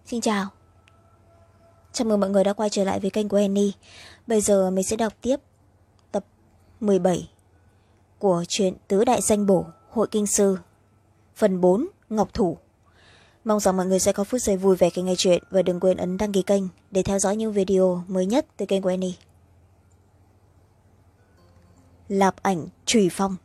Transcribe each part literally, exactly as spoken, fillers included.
Xin chào. Chào mừng mọi người đã quay trở lại với kênh của Annie. Bây giờ mình sẽ đọc tiếp tập mười bảy của truyện Tứ Đại Danh Bổ Hội Kinh Sư, phần bốn Ngọc Thủ. Mong rằng mọi người sẽ có phút giây vui vẻ khi nghe chuyện và đừng quên ấn đăng ký kênh để theo dõi những video mới nhất từ kênh của Annie. Lạp ảnh Trùy Phong.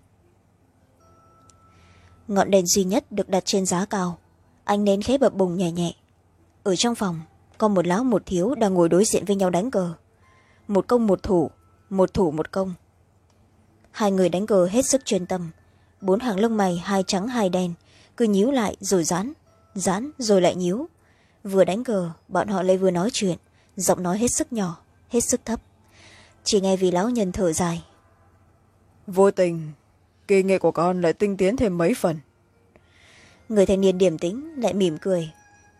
Ngọn đèn duy nhất được đặt trên giá cao, ánh nến khẽ bập bùng nhẹ nhẹ. Ở trong phòng có một lão một thiếu đang ngồi đối diện với nhau đánh cờ, một công một thủ, một thủ một công. Hai người đánh cờ hết sức chuyên tâm, bốn hàng lông mày hai trắng hai đen cứ nhíu lại rồi giãn, giãn rồi lại nhíu. Vừa đánh cờ bọn họ lại vừa nói chuyện, giọng nói hết sức nhỏ, hết sức thấp. Chỉ nghe vì lão nhân thở dài. Vô tình kỳ nghệ của con lại tinh tiến thêm mấy phần. Người thanh niên điềm tĩnh lại mỉm cười.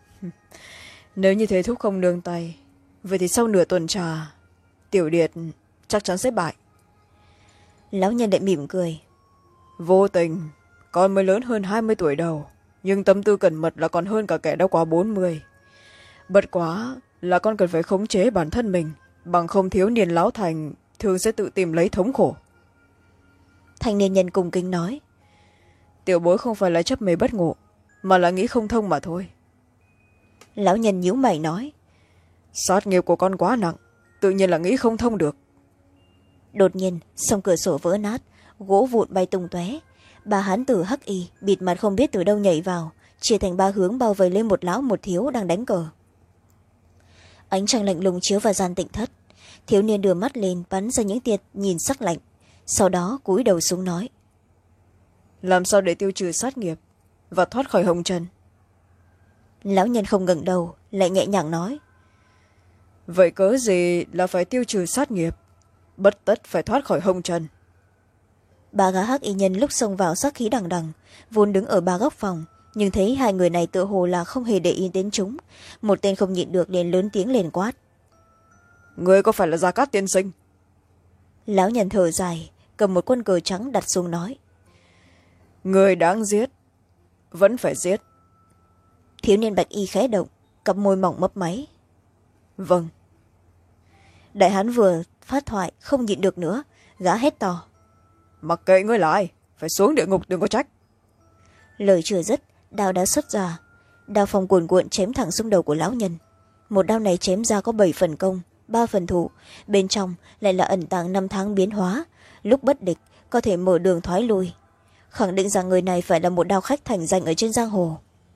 Nếu như thế thúc không nương tay, vậy thì sau nửa tuần trà Tiểu Điệt chắc chắn sẽ bại. Lão nhân lại mỉm cười. Vô tình con mới lớn hơn hai mươi tuổi đầu, nhưng tâm tư cẩn mật là còn hơn cả kẻ đã quá bốn mươi. Bất quá là con cần phải khống chế bản thân mình, bằng không thiếu niên lão thành thường sẽ tự tìm lấy thống khổ. Thanh niên nhân cung kính nói. Tiểu bối không phải là chấp mê bất ngộ, mà là nghĩ không thông mà thôi. Lão nhân nhíu mày nói. Sát nghiệp của con quá nặng, tự nhiên là nghĩ không thông được. Đột nhiên song cửa sổ vỡ nát, gỗ vụn bay tung tóe. Ba hán tử hắc y bịt mặt không biết từ đâu nhảy vào, chia thành ba hướng bao vây lên một lão một thiếu đang đánh cờ. Ánh trăng lạnh lùng chiếu vào gian tịnh thất. Thiếu niên đưa mắt lên bắn ra những tia nhìn sắc lạnh, sau đó cúi đầu xuống nói. Làm sao để tiêu trừ sát nghiệp và thoát khỏi hồng trần? Lão nhân không ngẩng đầu, lại nhẹ nhàng nói. Vậy cớ gì là phải tiêu trừ sát nghiệp, bất tất phải thoát khỏi hồng trần. Ba gã hắc y nhân lúc xông vào sát khí đằng đằng, vốn đứng ở ba góc phòng, nhưng thấy hai người này tựa hồ là không hề để ý đến chúng. Một tên không nhịn được liền lớn tiếng lên quát. Ngươi có phải là Gia Cát tiên sinh? Lão nhân thở dài, cầm một quân cờ trắng đặt xuống nói. Người đáng giết, vẫn phải giết. Thiếu niên bạch y khẽ động, cặp môi mỏng mấp máy. Vâng. Đại hán vừa phát thoại không nhịn được nữa, gã hét to. Mặc kệ ngươi là ai, phải xuống địa ngục đừng có trách. Lời chưa dứt, đao đã xuất ra. Đao phong cuồn cuộn chém thẳng xuống đầu của lão nhân. Một đao này chém ra có bảy phần công, ba phần thủ, bên trong lại là ẩn tàng năm tháng biến hóa, lúc bất địch có thể mở đường thoái lui, khẳng định rằng người này phải là một đao khách thành danh ở trên giang hồ.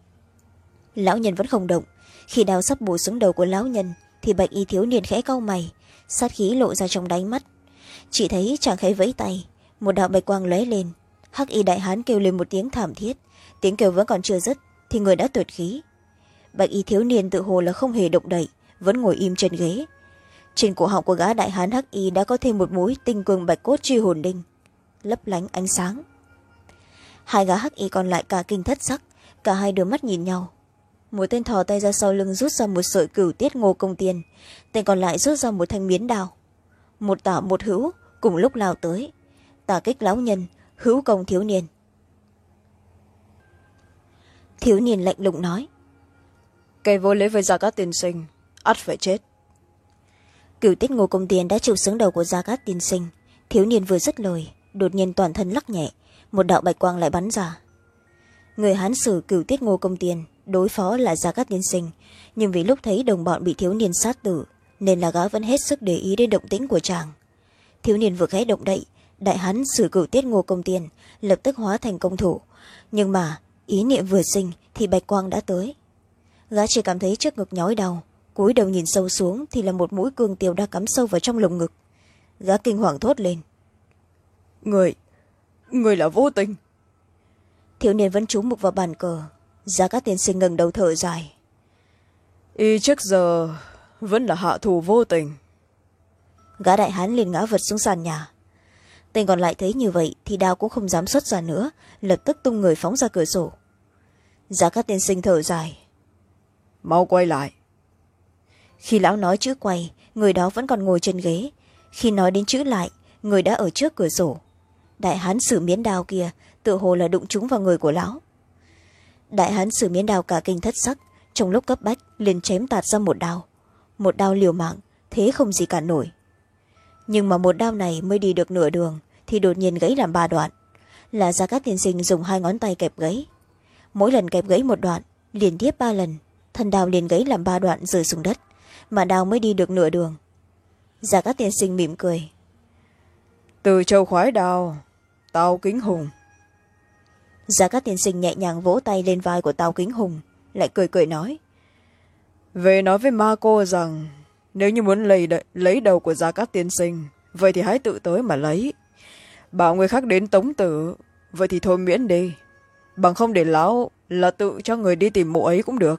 Lão nhân vẫn không động. Khi đao sắp bổ xuống đầu của lão nhân thì bạch y thiếu niên khẽ cau mày, sát khí lộ ra trong đáy mắt. Chỉ thấy chàng khẽ vẫy tay, một đạo bạch quang lóe lên. Hắc y đại hán kêu lên một tiếng thảm thiết, tiếng kêu vẫn còn chưa dứt thì người đã tuyệt khí. Bạch y thiếu niên tự hồ là không hề động đậy, vẫn ngồi im trên ghế. Trên cổ họng của gã đại hán hắc y đã có thêm một mũi tinh cường bạch cốt truy hồn đinh, lấp lánh ánh sáng. Hai gã hắc y còn lại cả kinh thất sắc, cả hai đưa mắt nhìn nhau. Một tên thò tay ra sau lưng rút ra một sợi cửu tiết ngô công tiền, tên còn lại rút ra một thanh miến đao. Một tả một hữu cùng lúc lao tới, tả kích lão nhân, hữu công thiếu niên. Thiếu niên lạnh lùng nói. Kẻ vô lễ với Gia Cát tiên sinh ắt phải chết. Cửu tiết ngô công tiền đã chịu xuống đầu của Gia Cát tiên sinh. Thiếu niên vừa dứt lời, đột nhiên toàn thân lắc nhẹ, một đạo bạch quang lại bắn ra. Người hán sử cửu tiết ngô công tiền đối phó là Gia Cát tiên sinh, nhưng vì lúc thấy đồng bọn bị thiếu niên sát tử nên là gã vẫn hết sức để ý đến động tĩnh của chàng. Thiếu niên vừa khẽ động đậy, đại hán sử cửu tiết ngô công tiền lập tức hóa thành công thủ, nhưng mà ý niệm vừa sinh thì bạch quang đã tới. Gã chỉ cảm thấy trước ngực nhói đau, cúi đầu nhìn sâu xuống thì là một mũi cương tiêu đã cắm sâu vào trong lồng ngực. Gã kinh hoàng thốt lên. Người, người là Vô Tình. Thiếu niên vẫn trú mục vào bàn cờ. Gia Cát tiên sinh ngẩng đầu thở dài. Y trước giờ vẫn là hạ thủ Vô Tình. Gã đại hán liền ngã vật xuống sàn nhà. Tên còn lại thấy như vậy thì đao cũng không dám xuất ra nữa, lập tức tung người phóng ra cửa sổ. Gia Cát tiên sinh thở dài. Mau quay lại. Khi lão nói chữ quay, người đó vẫn còn ngồi trên ghế. Khi nói đến chữ lại, người đã ở trước cửa sổ. Đại hán sử miến đao kia tự hồ là đụng trúng vào người của lão. Đại hán sử miến đao cả kinh thất sắc, trong lúc cấp bách liền chém tạt ra một đao. Một đao liều mạng, thế không gì cản nổi. Nhưng mà một đao này mới đi được nửa đường thì đột nhiên gãy làm ba đoạn. Là Gia Cát Tiên Sinh dùng hai ngón tay kẹp gãy. Mỗi lần kẹp gãy một đoạn, liên tiếp ba lần, thân đao liền gãy làm ba đoạn rơi xuống đất, mà đao mới đi được nửa đường. Gia Cát Tiên Sinh mỉm cười. Từ châu khoái đao, Tào Kính Hùng. Gia Cát Tiên Sinh nhẹ nhàng vỗ tay lên vai của Tào Kính Hùng, lại cười cười nói. Về nói với ma cô rằng nếu như muốn lấy, lấy đầu của Gia Cát Tiên Sinh, vậy thì hãy tự tới mà lấy. Bảo người khác đến tống tử, vậy thì thôi miễn đi. Bằng không để lão là tự cho người đi tìm mụ ấy cũng được.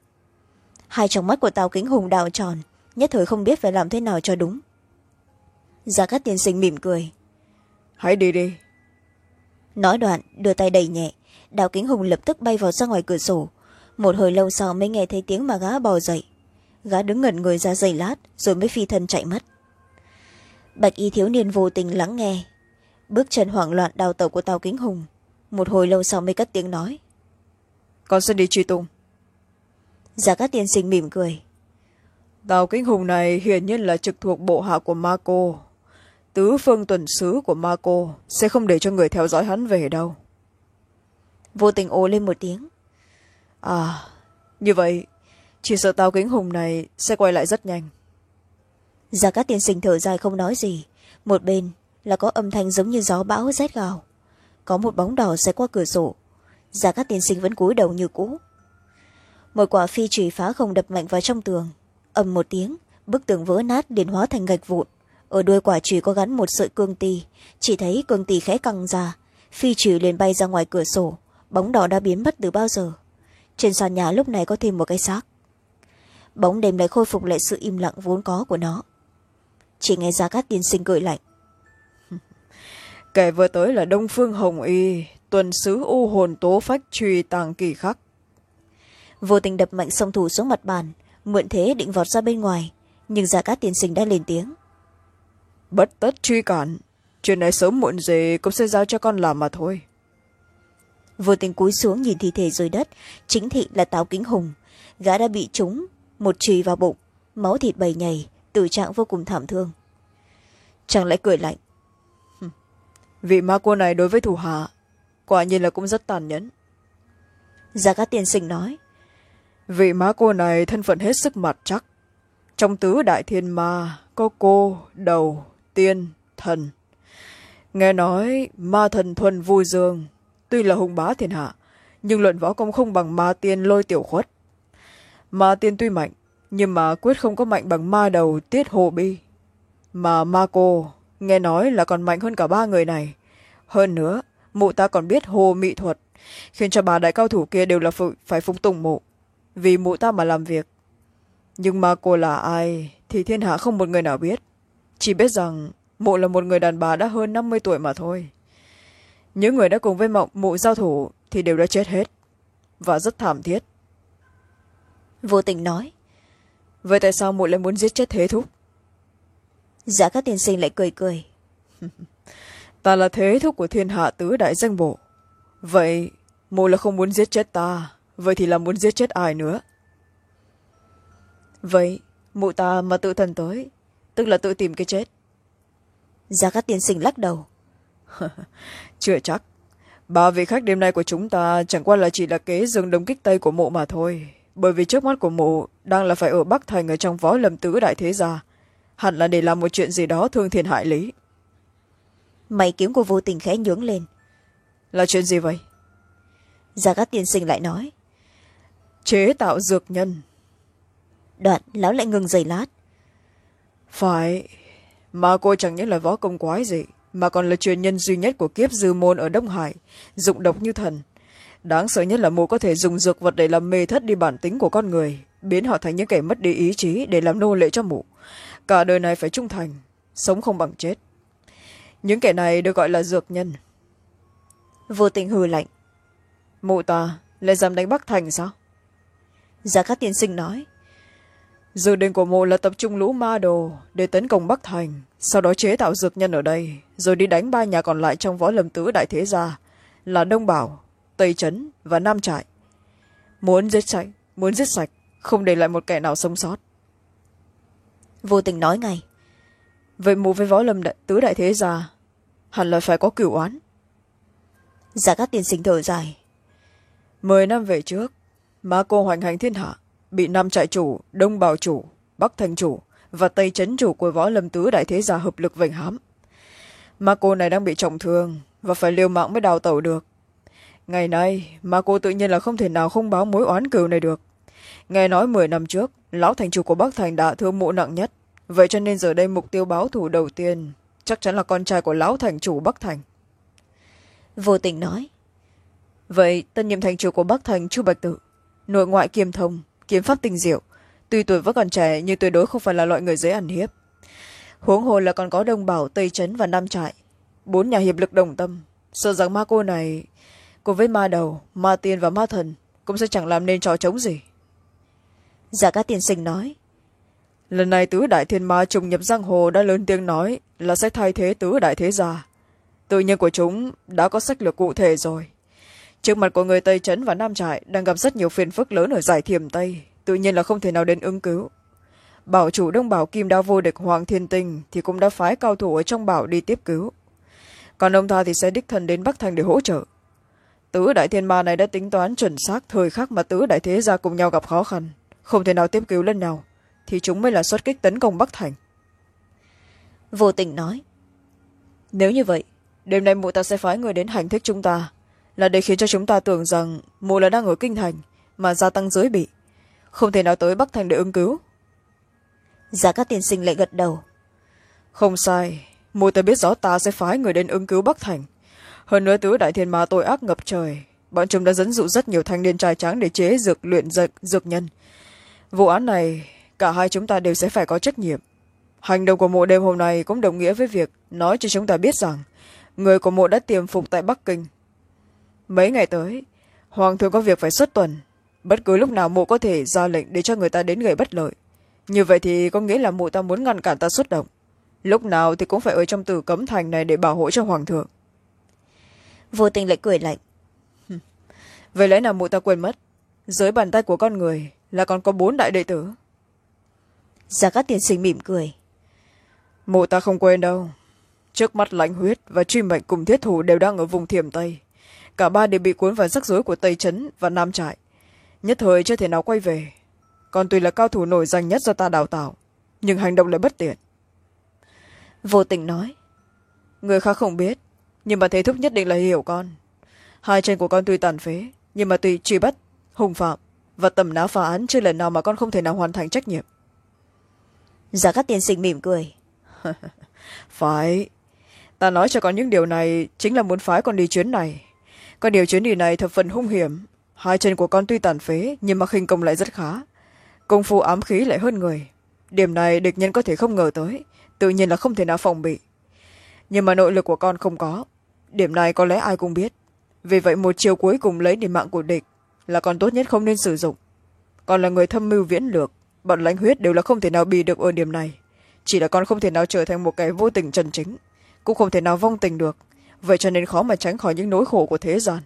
Hai trong mắt của Tào Kính Hùng đào tròn, nhất thời không biết phải làm thế nào cho đúng. Gia Cát Tiên Sinh mỉm cười. Hãy đi đi. Nói đoạn đưa tay đẩy nhẹ, Đào Kính Hùng lập tức bay vào ra ngoài cửa sổ. Một hồi lâu sau mới nghe thấy tiếng mà gã bò dậy. Gã đứng ngẩn người ra giây lát rồi mới phi thân chạy mất. Bạch y thiếu niên vô tình lắng nghe bước chân hoảng loạn đào tẩu của Tào Kính Hùng. Một hồi lâu sau mới cất tiếng nói. Con sẽ đi truy tung. Gia Cát Tiên Sinh mỉm cười. Tào Kính Hùng này hiển nhiên là trực thuộc bộ hạ của ma cô. Tứ phương tuần sứ của ma cô sẽ không để cho người theo dõi hắn về đâu. Vô tình ồ lên một tiếng. À, như vậy chỉ sợ Tào Kính Hùng này sẽ quay lại rất nhanh. Gia Cát Tiên Sinh thở dài không nói gì. Một bên là có âm thanh giống như gió bão rét gào. Có một bóng đỏ xẹt qua cửa sổ. Gia Cát Tiên Sinh vẫn cúi đầu như cũ. Một quả phi chùy phá không đập mạnh vào trong tường. Ầm một tiếng, bức tường vỡ nát liền hóa thành gạch vụn. Ở đuôi quả chùy có gắn một sợi cương ti, chỉ thấy cương ti khẽ căng ra, phi chùy liền bay ra ngoài cửa sổ. Bóng đỏ đã biến mất từ bao giờ. Trên sàn nhà lúc này có thêm một cái xác. Bóng đêm lại khôi phục lại sự im lặng vốn có của nó. Chỉ nghe Gia Cát Tiên Sinh cười lạnh. Kẻ vừa tới là Đông Phương Hồng Y, tuần sứ u hồn tố phách truy tàng kỳ khắc. Vô tình đập mạnh song thủ xuống mặt bàn, mượn thế định vọt ra bên ngoài, nhưng Gia Cát Tiên Sinh đã lên tiếng. Bất tất truy cản, chuyện này sớm muộn gì cũng sẽ giao cho con làm mà thôi. Vô tình cúi xuống nhìn thi thể dưới đất, chính thị là Tào Kính Hùng. Gã đã bị trúng một chùy vào bụng, máu thịt bầy nhầy, tử trạng vô cùng thảm thương. Chàng lại cười lạnh. Vị ma cô này đối với thủ hạ quả nhiên là cũng rất tàn nhẫn. Gia Cát Tiên Sinh nói. Vị ma cô này thân phận hết sức mặt chắc. Trong tứ đại thiên ma có cô, đầu, tiên, thần. Nghe nói ma thần thuần vui dương tuy là hùng bá thiên hạ, nhưng luận võ công không bằng ma tiên Lôi Tiểu Khuất. Ma tiên tuy mạnh, nhưng mà quyết không có mạnh bằng ma đầu Tiết Hồ Bi. Mà ma cô nghe nói là còn mạnh hơn cả ba người này. Hơn nữa, mụ ta còn biết hồ mị thuật, khiến cho bà đại cao thủ kia đều là phải phục tùng mụ, vì mụ ta mà làm việc. Nhưng mà cô là ai thì thiên hạ không một người nào biết, chỉ biết rằng mụ là một người đàn bà đã hơn năm mươi tuổi mà thôi. Những người đã cùng với mộng mụ giao thủ thì đều đã chết hết, và rất thảm thiết. Vô tình nói. Vậy tại sao mụ lại muốn giết chết Thế Thúc? Dạ Cát Tiên Sinh lại cười cười. Ta là Thế Thúc của thiên hạ tứ đại danh bộ. Vậy mụ là không muốn giết chết ta, vậy thì là muốn giết chết ai nữa? Vậy mụ ta mà tự thần tới, tức là tự tìm cái chết. Dạ Cát Tiên Sinh lắc đầu. Chưa chắc. Ba vị khách đêm nay của chúng ta chẳng qua là chỉ là kế dương đông kích tây của mụ mà thôi. Bởi vì trước mắt của mụ đang là phải ở Bắc Thành ở trong võ lâm tứ đại thế gia, hẳn là để làm một chuyện gì đó thương thiên hại lý. Mày kiếm của Vô Tình khẽ nhướng lên. Là chuyện gì vậy? Gia Cát Tiên Sinh lại nói. Chế tạo dược nhân. Đoạn lão lại ngừng giây lát. Phải, mà cô chẳng những là võ công quái gì, mà còn là truyền nhân duy nhất của kiếp dư môn ở Đông Hải, dụng độc như thần. Đáng sợ nhất là mụ có thể dùng dược vật để làm mê thất đi bản tính của con người, biến họ thành những kẻ mất đi ý chí để làm nô lệ cho mụ. Cả đời này phải trung thành, sống không bằng chết. Những kẻ này được gọi là dược nhân. Vô Tình hừ lạnh. Mụ ta lại dám đánh Bắc Thành sao? Gia Cát Tiên Sinh nói. Dự định của mụ là tập trung lũ ma đồ để tấn công Bắc Thành, sau đó chế tạo dược nhân ở đây, rồi đi đánh ba nhà còn lại trong võ lâm tứ đại thế gia là Đông Bảo, Tây Trấn và Nam Trại. Muốn giết sạch muốn giết sạch, không để lại một kẻ nào sống sót. Vô Tình nói ngay. Vậy mụ với võ lâm đại, tứ đại thế gia hẳn là phải có cửu oán. Giả Cát tiên sinh thở dài. Mười năm về trước, ma cô hoành hành thiên hạ, bị năm trại chủ, đông bảo chủ, bắc thành chủ và tây trấn chủ của võ lâm tứ đại thế gia hợp lực vây hãm. Ma cô này đang bị trọng thương và phải liều mạng mới đào tẩu được. Ngày nay ma cô tự nhiên là không thể nào không báo mối oán cừu này được. Nghe nói mười năm trước lão thành chủ của bắc thành đã thương mụ nặng nhất, vậy cho nên giờ đây mục tiêu báo thù đầu tiên chắc chắn là con trai của lão thành chủ bắc thành. Vô Tình nói. Vậy tân nhiệm thành chủ của bắc thành chu bạch tự, nội ngoại kiêm thông, kiếm pháp tinh diệu, tuy tuổi vẫn còn trẻ nhưng tuyệt đối không phải là loại người dễ ăn hiếp. Huống hồ là còn có đông bảo, tây trấn và nam trại, bốn nhà hiệp lực đồng tâm, sợ rằng ma cô này cùng với ma đầu, ma tiên và ma thần cũng sẽ chẳng làm nên trò trống gì. Giả Cát tiên sinh nói. Lần này tứ đại thiên ma trùng nhập giang hồ đã lớn tiếng nói là sẽ thay thế tứ đại thế gia. Tự nhiên của chúng đã có sách lược cụ thể rồi. Trước mặt của người tây trấn và nam trại đang gặp rất nhiều phiền phức lớn ở giải thiểm tây, tự nhiên là không thể nào đến ứng cứu. Bảo chủ đông bảo kim đao vô địch Hoàng Thiên Tinh thì cũng đã phái cao thủ ở trong bảo đi tiếp cứu, còn ông ta thì sẽ đích thân đến bắc thành để hỗ trợ. Tứ đại thiên ma này đã tính toán chuẩn xác thời khắc mà tứ đại thế gia cùng nhau gặp khó khăn, không thể nào tiếp cứu lẫn nhau, thì chúng mới là xuất kích tấn công bắc thành. Vô Tình nói. Nếu như vậy, đêm nay mụ ta sẽ phái người đến hành thích chúng ta, là để khiến cho chúng ta tưởng rằng mụ là đang ở kinh thành mà gia tăng giới bị, không thể nào tới bắc thành để ứng cứu. Giả Cát tiên sinh lại gật đầu. Không sai, mụ ta biết rõ ta sẽ phái người đến ứng cứu bắc thành. Hơn nữa tứ đại thiên ma tội ác ngập trời, bọn chúng đã dẫn dụ rất nhiều thanh niên trai tráng để chế dược luyện dược, dược nhân. Vụ án này cả hai chúng ta đều sẽ phải có trách nhiệm. Hành động của mụ đêm hôm nay cũng đồng nghĩa với việc nói cho chúng ta biết rằng người của mụ đã tiềm phục tại bắc kinh. Mấy ngày tới hoàng thượng có việc phải xuất tuần, bất cứ lúc nào mụ có thể ra lệnh để cho người ta đến gây bất lợi. Như vậy thì có nghĩa là mụ ta muốn ngăn cản ta xuất động, lúc nào thì cũng phải ở trong Tử Cấm Thành này để bảo hộ cho hoàng thượng. Vô Tình lại cười lạnh. Vậy lẽ nào mụ ta quên mất dưới bàn tay của con người là còn có bốn đại đệ tử? Giả Cát tiên sinh mỉm cười. Mụ ta không quên đâu. Trước mắt Lãnh Huyết và Truy Mệnh cùng Thiết Thủ đều đang ở vùng Thiểm Tây, cả ba đều bị cuốn vào rắc rối của Tây Trấn và Nam Trại, nhất thời chưa thể nào quay về. Còn tuy là cao thủ nổi danh nhất do ta đào tạo, nhưng hành động lại bất tiện. Vô Tình nói. Người khác không biết, nhưng mà Thế Thúc nhất định là hiểu con. Hai chân của con tuy tàn phế, nhưng mà tuy truy bắt hung phạm và tầm ná phá án chưa lần nào mà con không thể nào hoàn thành trách nhiệm. Giả Cát tiên sinh mỉm cười. Phải, ta nói cho con những điều này chính là muốn phái con đi chuyến này. Con điều chuyến đi này thập phần hung hiểm. Hai chân của con tuy tàn phế nhưng mà khinh công lại rất khá, công phu ám khí lại hơn người. Điểm này địch nhân có thể không ngờ tới, tự nhiên là không thể nào phòng bị. Nhưng mà nội lực của con không có, điểm này có lẽ ai cũng biết. Vì vậy một chiều cuối cùng lấy đi mạng của địch là con tốt nhất không nên sử dụng. Con là người thâm mưu viễn lược, bọn Lãnh Huyết đều là không thể nào bì được ở điểm này. Chỉ là con không thể nào trở thành một kẻ vô tình chân chính, cũng không thể nào vong tình được, vậy cho nên khó mà tránh khỏi những nỗi khổ của thế gian.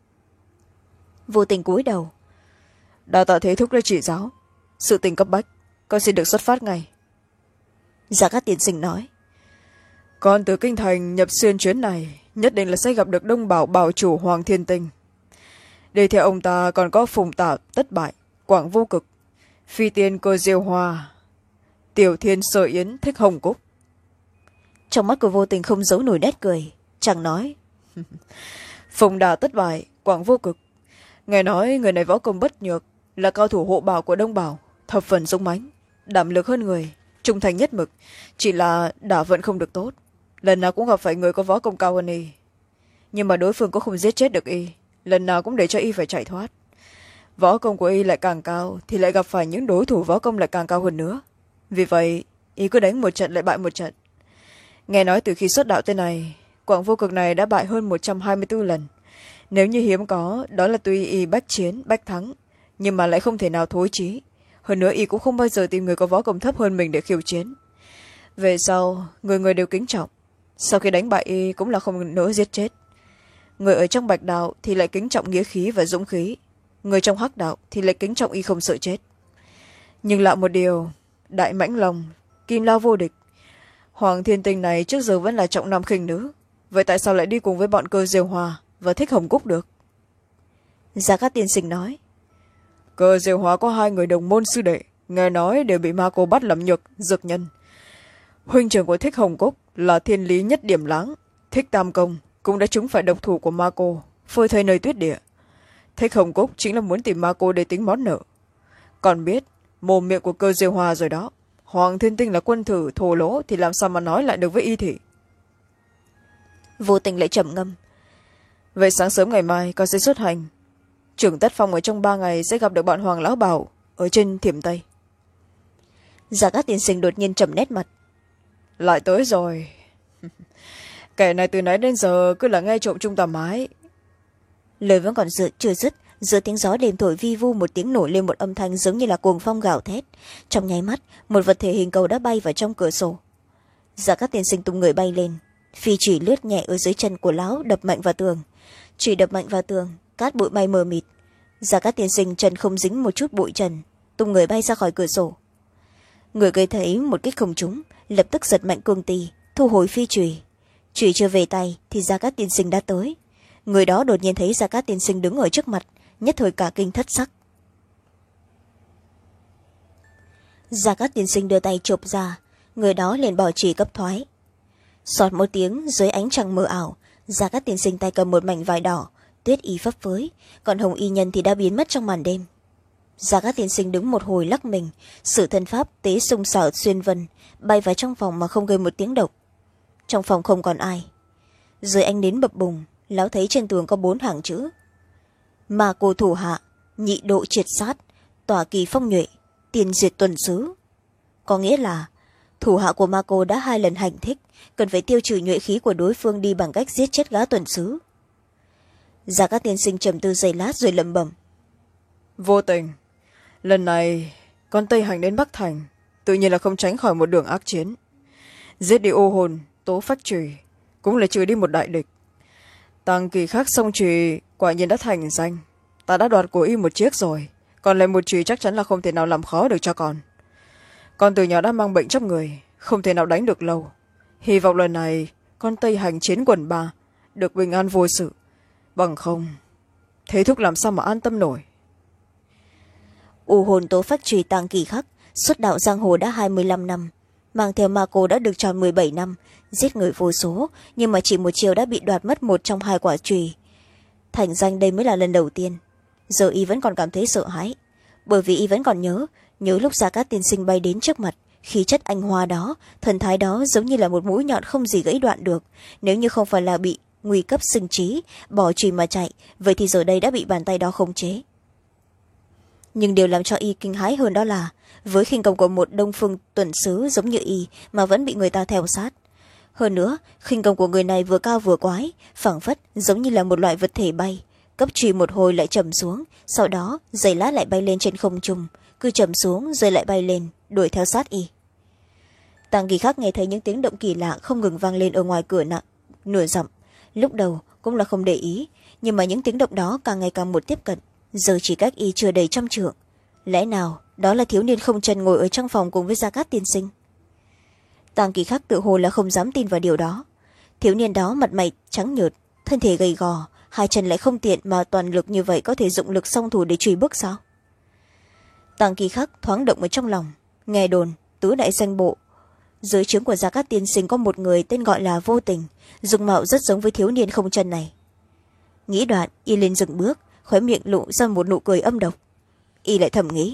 Vô Tình cúi đầu. Đa tạ Thế Thúc đã chỉ giáo, sự tình cấp bách, con xin được xuất phát ngay. Giả Cát tiên sinh nói. Con từ kinh thành nhập xuyên chuyến này nhất định là sẽ gặp được đông bảo bảo chủ Hoàng Thiên Tinh. Đi theo ông ta còn có Phùng Tả Tất Bại, Quảng Vô Cực, Phi Tiên Cơ Diêu Hoa, Tiểu Thiên Sở Yến Thích Hồng Cúc. Trong mắt của Vô Tình không giấu nổi nét cười, chẳng nói. Phùng Đà Tất Bại, Quảng Vô Cực, nghe nói người này võ công bất nhược, là cao thủ hộ bảo của đông bảo, thập phần dũng mãnh, đảm lực hơn người, trung thành nhất mực, chỉ là đả vận không được tốt, lần nào cũng gặp phải người có võ công cao hơn y. Nhưng mà đối phương cũng không giết chết được y, lần nào cũng để cho y phải chạy thoát. Võ công của y lại càng cao thì lại gặp phải những đối thủ võ công lại càng cao hơn nữa, vì vậy y cứ đánh một trận lại bại một trận. Nghe nói từ khi xuất đạo tên này, Quảng Vô Cực này đã bại hơn một trăm hai mươi bốn lần. Nếu như hiếm có, đó là tuy y bách chiến bách thắng, nhưng mà lại không thể nào thối chí. Hơn nữa y cũng không bao giờ tìm người có võ công thấp hơn mình để khiêu chiến. Về sau người người đều kính trọng, sau khi đánh bại y cũng là không nỡ giết chết. Người ở trong Bạch Đạo thì lại kính trọng nghĩa khí và dũng khí, người trong hắc đạo thì lại kính trọng y không sợ chết. Nhưng lạ một điều, đại mãnh long, kim lao vô địch, Hoàng Thiên Tinh này trước giờ vẫn là trọng nam khinh nữ, vậy tại sao lại đi cùng với bọn Cơ Diêu Hoa và Thích Hồng Cúc được? Gia Cát tiên sinh nói. Cơ Diêu Hoa có hai người đồng môn sư đệ, nghe nói đều bị ma cô bắt làm nhược dược nhân. Huynh trưởng của Thích Hồng Cúc là Thiên Lý Nhất Điểm Láng, Thích Tam Công cũng đã trúng phải độc thủ của ma cô, phơi thây nơi tuyết địa. Thích Hồng Cúc chính là muốn tìm ma cô để tính món nợ. Còn biết mồm miệng của Cơ Diêu Hoa rồi đó, Hoàng Thiên Tinh là quân thử thô lỗ thì làm sao mà nói lại được với y thị. Vô Tình lại trầm ngâm. Vậy sáng sớm ngày mai con sẽ xuất hành. Trưởng Tất Phong ở trong ba ngày sẽ gặp được bọn Hoàng Lão Bảo ở trên Thiểm Tây. Gia Cát tiên sinh đột nhiên trầm nét mặt. Lại tới rồi. Kẻ này từ nãy đến giờ cứ là nghe trộm trung tà mái. Lời vẫn còn dự, chưa dứt, giữa tiếng gió đêm thổi vi vu một tiếng nổi lên một âm thanh giống như là cuồng phong gào thét. Trong nháy mắt, một vật thể hình cầu đã bay vào trong cửa sổ. Gia Cát tiên sinh tung người bay lên, phi chủy lướt nhẹ ở dưới chân của lão, đập mạnh vào tường. Chủy đập mạnh vào tường, cát bụi bay mờ mịt. Gia Cát tiên sinh chân không dính một chút bụi trần, tung người bay ra khỏi cửa sổ. Người gây thấy một kích không trúng, lập tức giật mạnh cương tì, thu hồi phi chủy. Chủy chưa về tay thì Gia Cát tiên sinh đã tới. Người đó đột nhiên thấy Gia Cát tiên sinh đứng ở trước mặt, nhất thời cả kinh thất sắc. Gia Cát tiên sinh đưa tay chộp ra, người đó liền bỏ chỉ cấp thoái. Xọt một tiếng, dưới ánh trăng mờ ảo, Gia Cát tiên sinh tay cầm một mảnh vải đỏ, tuyết y phấp phới, còn hồng y nhân thì đã biến mất trong màn đêm. Gia Cát tiên sinh đứng một hồi lắc mình, sử thân pháp tế sung xảo xuyên vân, bay vào trong phòng mà không gây một tiếng động. Trong phòng không còn ai. Dưới ánh nến bập bùng, lão thấy trên tường có bốn hàng chữ: Ma cô thủ hạ, nhị độ triệt sát, tỏa kỳ phong nhuệ, tiền diệt tuần sứ. Có nghĩa là thủ hạ của ma cô đã hai lần hành thích, cần phải tiêu trừ nhuệ khí của đối phương đi bằng cách giết chết gã tuần sứ. Gia Cát tiên sinh trầm tư giây lát rồi lẩm bẩm. Vô Tình, lần này con Tây Hành đến Bắc Thành tự nhiên là không tránh khỏi một đường ác chiến. Giết đi ô hồn, tố phách trùy, cũng là trừ đi một đại địch. Tăng Kỳ Khắc song trùy quả nhiên đã thành danh, ta đã đoạt của y một chiếc rồi, còn lại một trùy chắc chắn là không thể nào làm khó được cho con. Con từ nhỏ đã mang bệnh trong người, không thể nào đánh được lâu. Hy vọng lần này con Tây Hành chiến quần ba được bình an vô sự, bằng không thế thúc làm sao mà an tâm nổi. U hồn tố phách trùy Tăng Kỳ Khắc xuất đạo giang hồ đã hai mươi lăm năm, mang theo ma cô đã được tròn mười bảy năm, giết người vô số, nhưng mà chỉ một chiều đã bị đoạt mất một trong hai quả trùy. Thành danh đây mới là lần đầu tiên. Giờ y vẫn còn cảm thấy sợ hãi, bởi vì y vẫn còn nhớ nhớ lúc Gia Cát tiên sinh bay đến trước mặt, khí chất anh hoa đó, thần thái đó giống như là một mũi nhọn không gì gãy đoạn được. Nếu như không phải là bị nguy cấp sinh trí, bỏ trùy mà chạy, vậy thì giờ đây đã bị bàn tay đó khống chế. Nhưng điều làm cho y kinh hãi hơn đó là với khinh công của một đông phương tuần sứ giống như y mà vẫn bị người ta theo sát. Hơn nữa, khinh công của người này vừa cao vừa quái, phảng phất giống như là một loại vật thể bay, cấp trùy một hồi lại trầm xuống, sau đó giày lát lại bay lên trên không trung, cứ trầm xuống rồi lại bay lên, đuổi theo sát y. Tăng Kỳ Khắc nghe thấy những tiếng động kỳ lạ không ngừng vang lên ở ngoài cửa nặng nửa dặm. Lúc đầu cũng là không để ý, nhưng mà những tiếng động đó càng ngày càng một tiếp cận, giờ chỉ cách y chưa đầy trăm trượng. Lẽ nào đó là thiếu niên không chân ngồi ở trong phòng cùng với Gia Cát tiên sinh? Tăng Kỳ Khắc tự hồ là không dám tin vào điều đó. Thiếu niên đó mặt mày trắng nhợt, thân thể gầy gò, hai chân lại không tiện mà toàn lực như vậy có thể dụng lực song thủ để truy bước sao? Tăng Kỳ Khắc thoáng động ở trong lòng, nghe đồn tứ đại danh bộ dưới trướng của Gia Cát tiên sinh có một người tên gọi là Vô Tình, dung mạo rất giống với thiếu niên không chân này. Nghĩ đoạn, y lên dừng bước, khóe miệng lộ ra một nụ cười âm độc. Y lại thầm nghĩ,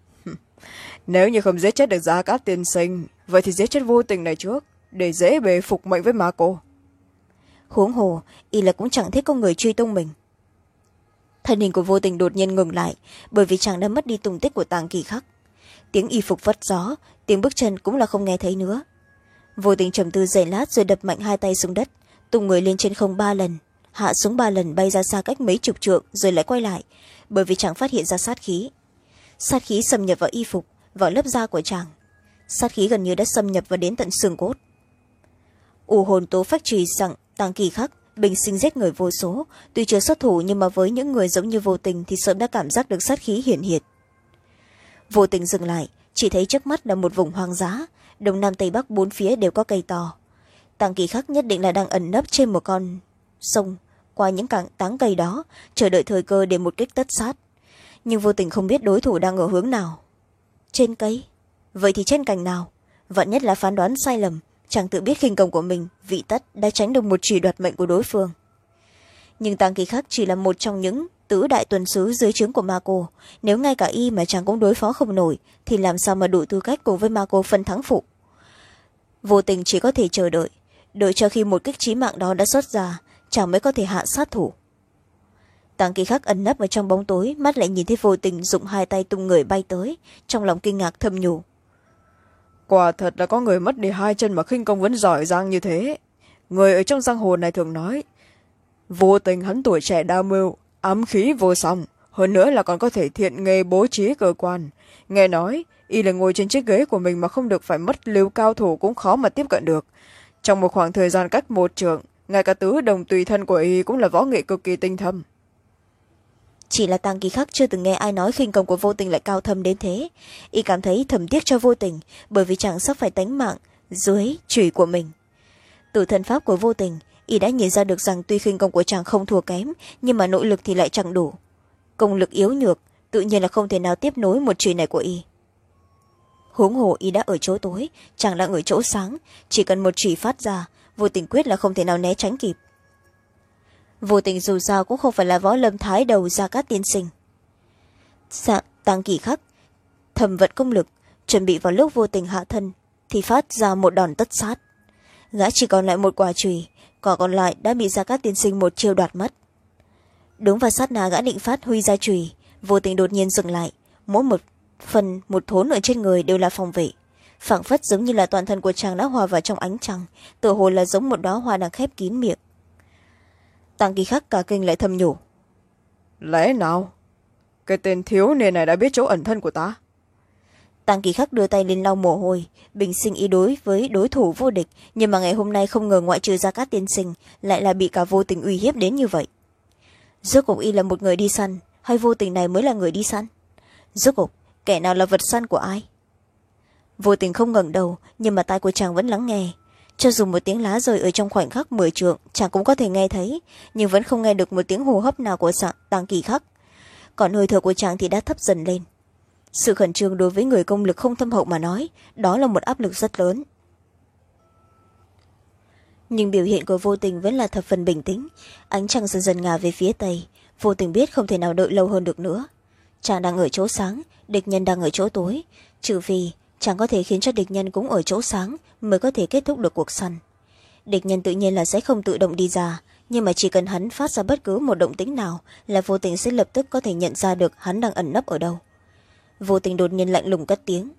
nếu như không giết chết được Gia Cát tiên sinh, vậy thì giết chết Vô Tình này trước, để dễ bề phục mệnh với má cô. Huống hồ, y là cũng chẳng thích có người truy tung mình. Thân hình của Vô Tình đột nhiên ngừng lại, bởi vì chàng đã mất đi tung tích của Tăng Kỳ Khắc. Tiếng y phục vất gió, tiếng bước chân cũng là không nghe thấy nữa. Vô Tình trầm tư giây lát rồi đập mạnh hai tay xuống đất, tung người lên trên không ba lần, hạ xuống ba lần, bay ra xa cách mấy chục trượng rồi lại quay lại, bởi vì chàng phát hiện ra sát khí. Sát khí xâm nhập vào y phục, vào lớp da của chàng. Sát khí gần như đã xâm nhập vào đến tận xương cốt. U hồn tố phách trùy rằng Tăng Kỳ Khắc bình sinh giết người vô số, tuy chưa xuất thủ nhưng mà với những người giống như Vô Tình thì sớm đã cảm giác được sát khí hiển hiện. Vô Tình dừng lại, chỉ thấy trước mắt là một vùng hoang dã, đông nam tây bắc bốn phía đều có cây to. Tàng Kỳ Khắc nhất định là đang ẩn nấp trên một con sông, qua những cảng táng cây đó, chờ đợi thời cơ để một kích tất sát. Nhưng Vô Tình không biết đối thủ đang ở hướng nào. Trên cây? Vậy thì trên cành nào? Vạn nhất là phán đoán sai lầm, chàng tự biết khinh công của mình, vị tất đã tránh được một chùy đoạt mệnh của đối phương. Nhưng Tàng Kỳ Khắc chỉ là một trong những tứ đại tuần sứ dưới trướng của Ma Cô, nếu ngay cả y mà chàng cũng đối phó không nổi thì làm sao mà đủ tư cách cùng với Ma Cô phân thắng phụ. Vô Tình chỉ có thể chờ đợi, đợi cho khi một kích chí mạng đó đã xuất ra, chàng mới có thể hạ sát thủ. Tàng Kỳ Khắc ẩn nấp ở trong bóng tối, mắt lại nhìn thấy Vô Tình dụng hai tay tung người bay tới, trong lòng kinh ngạc thầm nhủ: quả thật là có người mất đi hai chân mà khinh công vẫn giỏi giang như thế. Người ở trong giang hồ này thường nói, Vô Tình hắn tuổi trẻ đa mưu, ám khí vô song, hơn nữa là còn có thể thiện nghề bố trí cơ quan. Nghe nói y là ngồi trên chiếc ghế của mình mà không được phải mất lưu cao thủ cũng khó mà tiếp cận được. Trong một khoảng thời gian cách một trượng, ngay cả tứ đồng tùy thân của y cũng là võ nghệ cực kỳ tinh thâm. Chỉ là Tàng Kỳ Khắc chưa từng nghe ai nói khinh công của Vô Tình lại cao thâm đến thế. Y cảm thấy thầm tiếc cho Vô Tình, bởi vì chàng sắp phải tánh mạng dưới chùy của mình. Từ thân pháp của Vô Tình, y đã nhìn ra được rằng tuy khinh công của chàng không thua kém, nhưng mà nội lực thì lại chẳng đủ. Công lực yếu nhược, tự nhiên là không thể nào tiếp nối một chùy này của y. Huống hồ y đã ở chỗ tối, chàng đang ở chỗ sáng, chỉ cần một chùy phát ra, Vô Tình quyết là không thể nào né tránh kịp. Vô Tình dù sao cũng không phải là võ lâm thái đầu Gia Cát tiên sinh. Tàng Kỳ Khắc thầm vận công lực, chuẩn bị vào lúc Vô Tình hạ thân thì phát ra một đòn tất sát. Gã chỉ còn lại một quả chùy, quả còn lại đã bị Gia Cát tiên sinh một chiêu đoạt mất. Đúng vào sát na gã định phát huy ra chùy, Vô Tình đột nhiên dừng lại, mỗi một phần một thốn ở trên người đều là phòng vệ, phảng phất giống như là toàn thân của chàng đã hòa vào trong ánh trăng, tựa hồ là giống một đóa hoa đang khép kín miệng. Tàng Kỳ Khắc cả kinh lại thầm nhủ: lẽ nào cái tên thiếu niên này đã biết chỗ ẩn thân của ta? Tàng Kỳ Khắc đưa tay lên lau mồ hôi, bình sinh ý đối với đối thủ vô địch, nhưng mà ngày hôm nay không ngờ ngoại trừ Gia Cát tiên sinh lại là bị cả Vô Tình uy hiếp đến như vậy. Rốt cuộc y là một người đi săn, hay Vô Tình này mới là người đi săn? Rốt cuộc kẻ nào là vật săn của ai? Vô Tình không ngẩng đầu, nhưng mà tai của chàng vẫn lắng nghe. Cho dù một tiếng lá rơi ở trong khoảnh khắc mười trượng, chàng cũng có thể nghe thấy, nhưng vẫn không nghe được một tiếng hô hấp nào của Tàng Kỳ Khắc. Còn hơi thở của chàng thì đã thấp dần lên. Sự khẩn trương đối với người công lực không thâm hậu mà nói, đó là một áp lực rất lớn. Nhưng biểu hiện của Vô Tình vẫn là thập phần bình tĩnh. Ánh trăng dần dần ngả về phía tây, Vô Tình biết không thể nào đợi lâu hơn được nữa. Chàng đang ở chỗ sáng, địch nhân đang ở chỗ tối, trừ vì chàng có thể khiến cho địch nhân cũng ở chỗ sáng mới có thể kết thúc được cuộc săn. Địch nhân tự nhiên là sẽ không tự động đi ra, nhưng mà chỉ cần hắn phát ra bất cứ một động tĩnh nào là Vô Tình sẽ lập tức có thể nhận ra được hắn đang ẩn nấp ở đâu. Vô Tình đột nhiên lạnh lùng cất tiếng: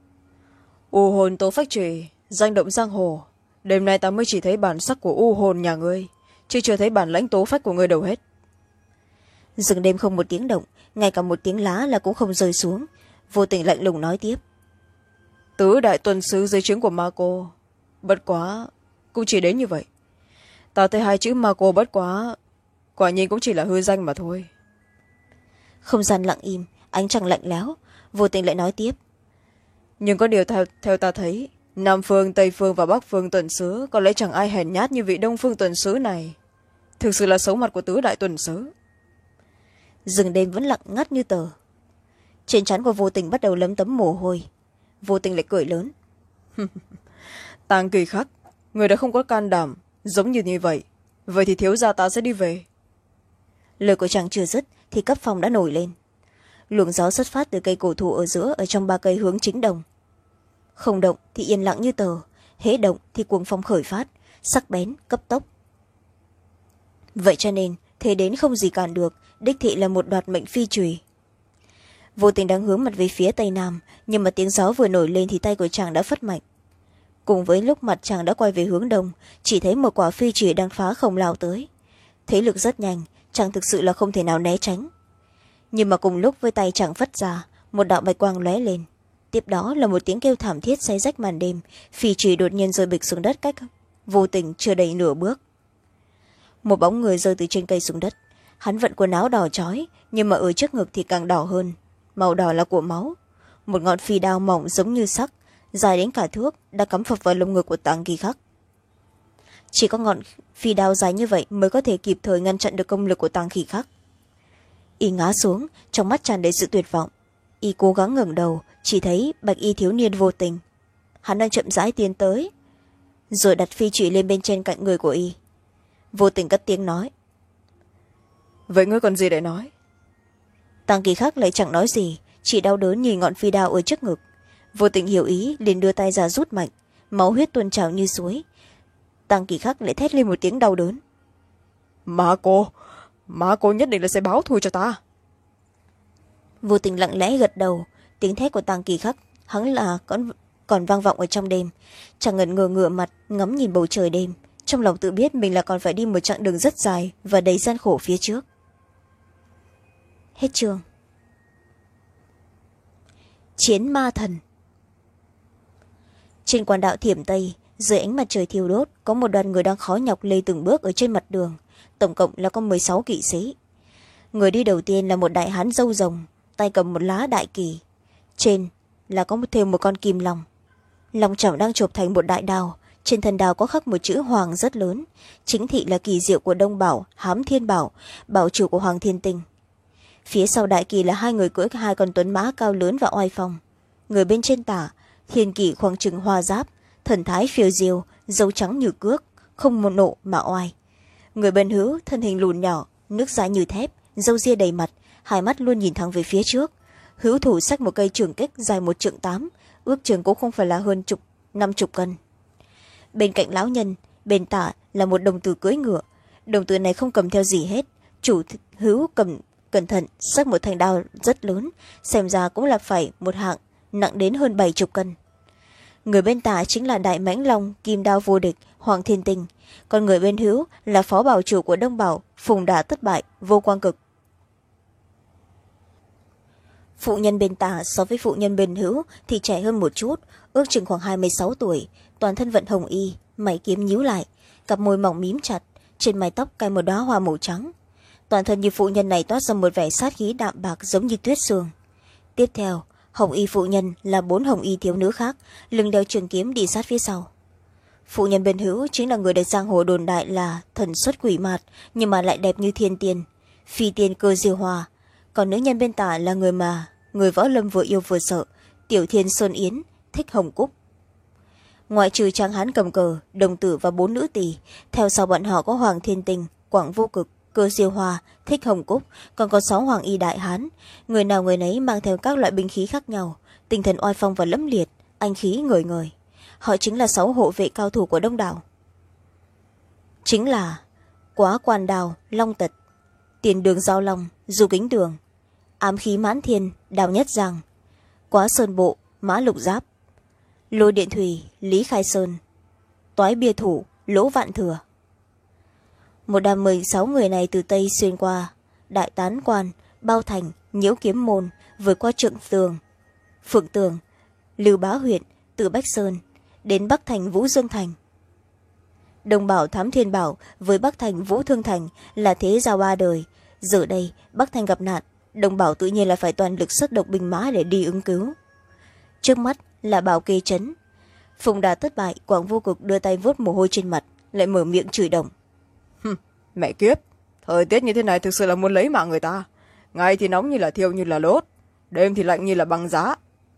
U hồn tố phách trùy, danh động giang hồ, đêm nay ta mới chỉ thấy bản sắc của u hồn nhà ngươi, chứ chưa thấy bản lãnh tố phách của ngươi đâu hết. Rừng đêm không một tiếng động, ngay cả một tiếng lá là cũng không rơi xuống. Vô Tình lạnh lùng nói tiếp: tứ đại tuần sứ dưới trướng của Ma Cô, bất quá cũng chỉ đến như vậy. Ta thấy hai chữ Ma Cô bất quá, quả nhiên cũng chỉ là hư danh mà thôi. Không gian lặng im, ánh trăng lạnh lẽo. Vô Tình lại nói tiếp: nhưng có điều theo, theo ta thấy, Nam phương, Tây phương và Bắc phương tuần sứ có lẽ chẳng ai hèn nhát như vị Đông phương tuần sứ này. Thực sự là xấu mặt của tứ đại tuần sứ. Rừng đêm vẫn lặng ngắt như tờ. Trên trán của Vô Tình bắt đầu lấm tấm mồ hôi. Vô Tình lại cười lớn: Tàng Kỳ Khắc, người đã không có can đảm giống như như vậy, vậy thì thiếu gia ta sẽ đi về. Lời của chàng chưa dứt thì cấp phòng đã nổi lên. Luồng gió xuất phát từ cây cổ thụ ở giữa, ở trong ba cây hướng chính đồng. Không động thì yên lặng như tờ, hễ động thì cuồng phong khởi phát, sắc bén cấp tốc. Vậy cho nên thế đến không gì cản được, đích thị là một đoạt mệnh phi chùy. Vô Tình đang hướng mặt về phía tây nam, nhưng mà tiếng gió vừa nổi lên thì tay của chàng đã phất mạnh. Cùng với lúc mặt chàng đã quay về hướng đông, chỉ thấy một quả phi chùy đang phá không lao tới. Thế lực rất nhanh, chàng thực sự là không thể nào né tránh. Nhưng mà cùng lúc với tay chàng phất ra, một đạo bạch quang lóe lên. Tiếp đó là một tiếng kêu thảm thiết xé rách màn đêm, phi chùy đột nhiên rơi bịch xuống đất cách Vô Tình chưa đầy nửa bước. một bóng người rơi từ trên cây xuống đất. Hắn vận quần áo đỏ chói, nhưng mà ở trước ngực thì càng đỏ hơn, màu đỏ là của máu. Một ngọn phi đao mỏng giống như sắc, dài đến cả thước, đã cắm phập vào lồng ngực của Tang Kỳ Khắc. Chỉ có ngọn phi đao dài như vậy mới có thể kịp thời ngăn chặn được công lực của Tang Kỳ Khắc. Y ngã xuống, trong mắt tràn đầy sự tuyệt vọng. Y cố gắng ngẩng đầu, chỉ thấy bạch y thiếu niên vô tình. Hắn đang chậm rãi tiến tới, rồi đặt phi trụy lên bên trên cạnh người của Y. Vô tình cất tiếng nói: vậy ngươi còn gì để nói? Tang Kỳ Khắc lại chẳng nói gì, chỉ đau đớn nhìn ngọn phi đao ở trước ngực. Vô tình hiểu ý, liền đưa tay ra rút mạnh, máu huyết tuôn trào như suối. Tang Kỳ Khắc lại thét lên một tiếng đau đớn: má cô má cô nhất định là sẽ báo thù cho ta. Vô tình lặng lẽ gật đầu. Tiếng thét của Tang Kỳ Khắc hắn là còn, còn vang vọng ở trong đêm. Chàng ngẩn ngơ ngửa mặt ngắm nhìn bầu trời đêm, trong lòng tự biết mình là còn phải đi một chặng đường rất dài và đầy gian khổ phía trước. Hết chương. Chiến ma thần. Trên quan đạo Thiểm Tây, dưới ánh mặt trời thiêu đốt, có một đoàn người đang khó nhọc lê từng bước ở trên mặt đường. Tổng cộng là có mười sáu kỵ sĩ. Người đi đầu tiên là một đại hán râu rồng, tay cầm một lá đại kỳ, trên là có thêm một con kim long. Long chảo đang chộp thành một đại đao, trên thân đao có khắc một chữ Hoàng rất lớn, chính thị là kỳ diệu của Đông Bảo, Hám Thiên Bảo, bảo chủ của Hoàng Thiên Tinh. Phía sau đại kỳ là hai người cưỡi hai con tuấn mã cao lớn và oai phong. Người bên trên tả, thiên kỷ khoảng chừng hoa giáp, thần thái phiêu diêu, râu trắng như cước, không một nộ mà oai. Người bên hữu, thân hình lùn nhỏ, nước da như thép, râu ria đầy mặt, hai mắt luôn nhìn thẳng về phía trước. Hữu thủ xách một cây trường kích dài một trượng tám, ước chừng cũng không phải là hơn chục năm chục cân. Bên cạnh lão nhân, bên tả là một đồng tử cưỡi ngựa. Đồng tử này không cầm theo gì hết, chủ hữu cầm cẩn thận xách một thanh đao rất lớn, xem ra cũng là phải một hạng nặng đến hơn bảy chục cân. Người bên tả chính là đại mãnh long kim đao vô địch Hoàng Thiên Tinh, còn người bên hữu là phó bảo chủ của Đông Bảo, Phùng Đả Thất Bại Vô Quang Cực. Phụ nhân bên tả so với phụ nhân bên hữu thì trẻ hơn một chút, ước chừng khoảng hai mươi sáu tuổi, toàn thân vận hồng y, mày kiếm nhíu lại, cặp môi mỏng mím chặt, trên mái tóc cài một đóa hoa màu trắng. Toàn thân như phụ nhân này toát ra một vẻ sát khí đạm bạc giống như tuyết sương. Tiếp theo, hồng y phụ nhân là bốn hồng y thiếu nữ khác, lưng đeo trường kiếm đi sát phía sau. Phụ nhân bên hữu chính là người được giang hồ đồn đại là thần xuất quỷ mạt, nhưng mà lại đẹp như thiên tiên, phi tiên cơ diêu hòa. Còn nữ nhân bên tả là người mà người võ lâm vừa yêu vừa sợ, Tiểu Thiên Sơn Yến, Thích Hồng Cúc. Ngoại trừ tráng hán cầm cờ, đồng tử và bốn nữ tỳ, theo sau bọn họ có Hoàng Thiên Tinh, Quảng Vô Cực, Cơ Diêu Hòa, Thích Hồng Cúc, còn có sáu hoàng y đại hán. Người nào người nấy mang theo các loại binh khí khác nhau, tinh thần oai phong và lẫm liệt, anh khí ngời ngời. Họ chính là sáu hộ vệ cao thủ của Đông Đảo. Chính là Quá Quan Đào, Long Tật, Tiền Đường Giao Long, Du Kính Đường, Ám Khí Mãn Thiên, Đào Nhất Giang, Quá Sơn Bộ, Mã Lục Giáp, Lôi Điện Thủy, Lý Khai Sơn, Toái Bia Thủ, Lỗ Vạn Thừa. Một đám mười sáu người này từ Tây xuyên qua Đại Tán Quan, Bao Thành, Nhiễu Kiếm Môn, vượt qua Trượng Tường, Phượng Tường, Lưu Bá huyện, từ Bách Sơn đến Bắc Thành Vũ Dương Thành. Đông Bảo Thám Thiên Bảo với Bắc Thành Vũ Thương Thành là thế giao ba đời. Giờ đây Bắc Thành gặp nạn, Đông Bảo tự nhiên là phải toàn lực xuất động binh mã để đi ứng cứu. Trước mắt là Bảo Kê Trấn. Phùng Đà Thất Bại, Quảng Vô Cực đưa tay vuốt mồ hôi trên mặt, lại mở miệng chửi đồng: Mẹ kiếp, thời tiết như thế này thực sự là muốn lấy mạng người ta. Ngày thì nóng như là thiêu như là đốt, đêm thì lạnh như là băng giá.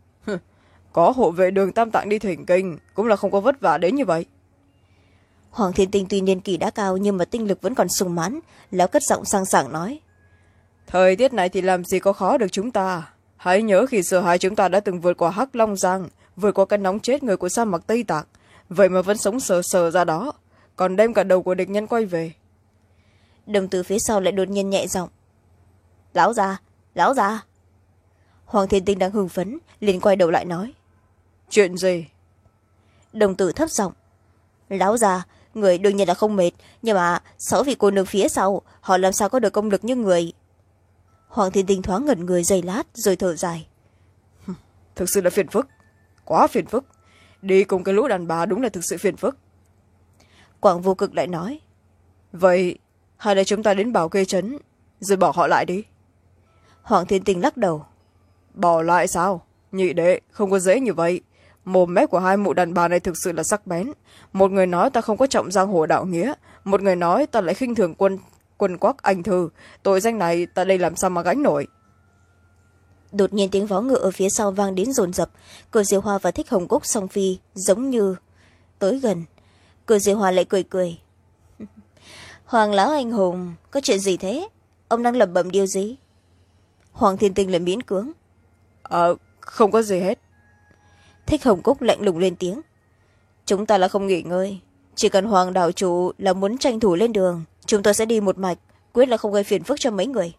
Có hộ vệ Đường Tam Tạng đi thỉnh kinh cũng là không có vất vả đến như vậy. Hoàng Thiên Tinh tuy niên kỷ đã cao nhưng mà tinh lực vẫn còn sung mãn, lão cất giọng sang sảng nói: Thời tiết này thì làm gì có khó được chúng ta. Hãy nhớ khi xưa hai chúng ta đã từng vượt qua Hắc Long Giang, vượt qua cái nóng chết người của sa mạc Tây Tạng, vậy mà vẫn sống sờ sờ ra đó, còn đem cả đầu của địch nhân quay về. Đồng tử phía sau lại đột nhiên nhẹ giọng: Lão già, lão già. Hoàng Thiên Tinh đang hưng phấn, liền quay đầu lại nói: Chuyện gì? Đồng tử thấp giọng: Lão già, người đương nhiên là không mệt, nhưng mà sáu vị cô nương phía sau, họ làm sao có được công lực như người. Hoàng Thiên Tinh thoáng ngẩn người giây lát rồi thở dài: Thực sự là phiền phức, quá phiền phức. Đi cùng cái lũ đàn bà đúng là thực sự phiền phức. Quảng Vô Cực lại nói: Vậy hay là chúng ta đến bảo kê trấn rồi bỏ họ lại đi? Hoàng Thiên Tinh lắc đầu. Bỏ lại sao? Nhị đệ, không có dễ như vậy. Mồm mép của hai mụ đàn bà này thực sự là sắc bén. Một người nói ta không có trọng giang hồ đạo nghĩa, một người nói ta lại khinh thường quân quân quắc anh thư. Tội danh này ta đây làm sao mà gánh nổi? Đột nhiên tiếng vó ngựa ở phía sau vang đến dồn dập. Cửa Diệu Hoa và Thích Hồng Cúc song phi giống như tới gần. Cửa Diệu Hoa lại cười cười. Hoàng lão anh hùng, có chuyện gì thế? Ông đang lẩm bẩm điều gì? Hoàng Thiên Tinh lại miễn cưỡng. Ờ, không có gì hết. Thích Hồng Cúc lạnh lùng lên tiếng. Chúng ta là không nghỉ ngơi. Chỉ cần Hoàng đạo chủ là muốn tranh thủ lên đường, chúng tôi sẽ đi một mạch, quyết là không gây phiền phức cho mấy người.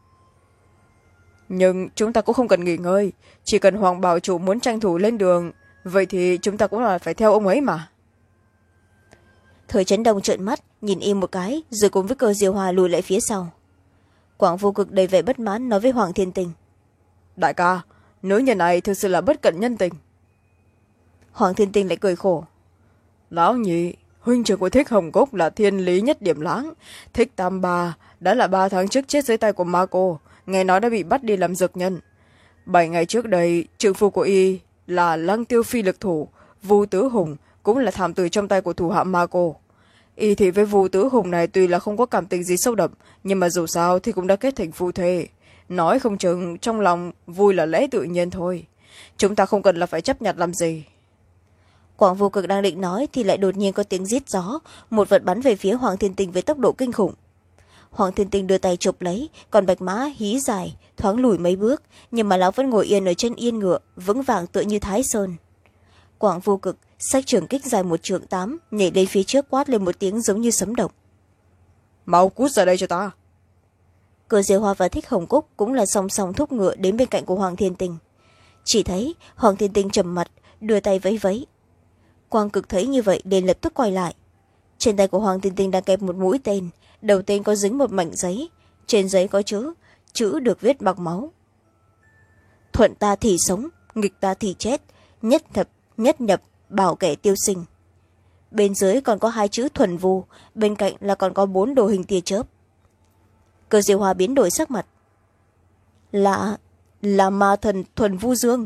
Nhưng chúng ta cũng không cần nghỉ ngơi. Chỉ cần Hoàng bảo chủ muốn tranh thủ lên đường, vậy thì chúng ta cũng là phải theo ông ấy mà. Thời Trấn Đông trợn mắt nhìn im một cái, rồi cùng với Cơ Diêu Hòa lùi lại phía sau. Quảng Vô Cực đầy vẻ bất mãn nói với Hoàng Thiên Tinh. Đại ca, nữ nhân này thực sự là bất cận nhân tình. Hoàng Thiên Tinh lại cười khổ. Lão nhị, huynh trưởng của Thích Hồng Cúc là thiên lý nhất điểm lãng. Thích Tam Ba đã là ba tháng trước chết dưới tay của ma cô, nghe nói đã bị bắt đi làm dược nhân. Bảy ngày trước đây, trượng phu của y là Lăng Tiêu Phi lực thủ, Vu Tứ Hùng cũng là thảm tử trong tay của thủ hạ ma cô. Y thì với Vu Tứ Hùng này tuy là không có cảm tình gì sâu đậm, nhưng mà dù sao thì cũng đã kết thành phu thê. Nói không chừng trong lòng vui là lẽ tự nhiên thôi. Chúng ta không cần là phải chấp nhận làm gì. Quảng Vô Cực đang định nói thì lại đột nhiên có tiếng rít gió, một vật bắn về phía Hoàng Thiên Tinh với tốc độ kinh khủng. Hoàng Thiên Tinh đưa tay chụp lấy, còn Bạch Mã hí dài thoáng lùi mấy bước, nhưng mà lão vẫn ngồi yên ở trên yên ngựa, vững vàng tựa như Thái Sơn. Quảng Vô Cực xách trường kích dài một trượng tám, nhảy lên phía trước quát lên một tiếng giống như sấm động. Mau cút ra đây cho ta. Cửa Diệu Hoa và Thích Hồng Cúc cũng là song song thúc ngựa đến bên cạnh của Hoàng Thiên Tinh. Chỉ thấy Hoàng Thiên Tinh trầm mặt, đưa tay vẫy vẫy. Quang Cực thấy như vậy liền lập tức quay lại. Trên tay của Hoàng Thiên Tinh đang kẹp một mũi tên, đầu tên có dính một mảnh giấy, trên giấy có chữ, chữ được viết bằng máu. Thuận ta thì sống, nghịch ta thì chết, nhất thập nhất nhập, bảo kẻ tiêu sinh. Bên dưới còn có hai chữ thuần vu, bên cạnh là còn có bốn đồ hình tia chớp. Cơ Diệu Hòa biến đổi sắc mặt. Là là ma thần thuần vu dương.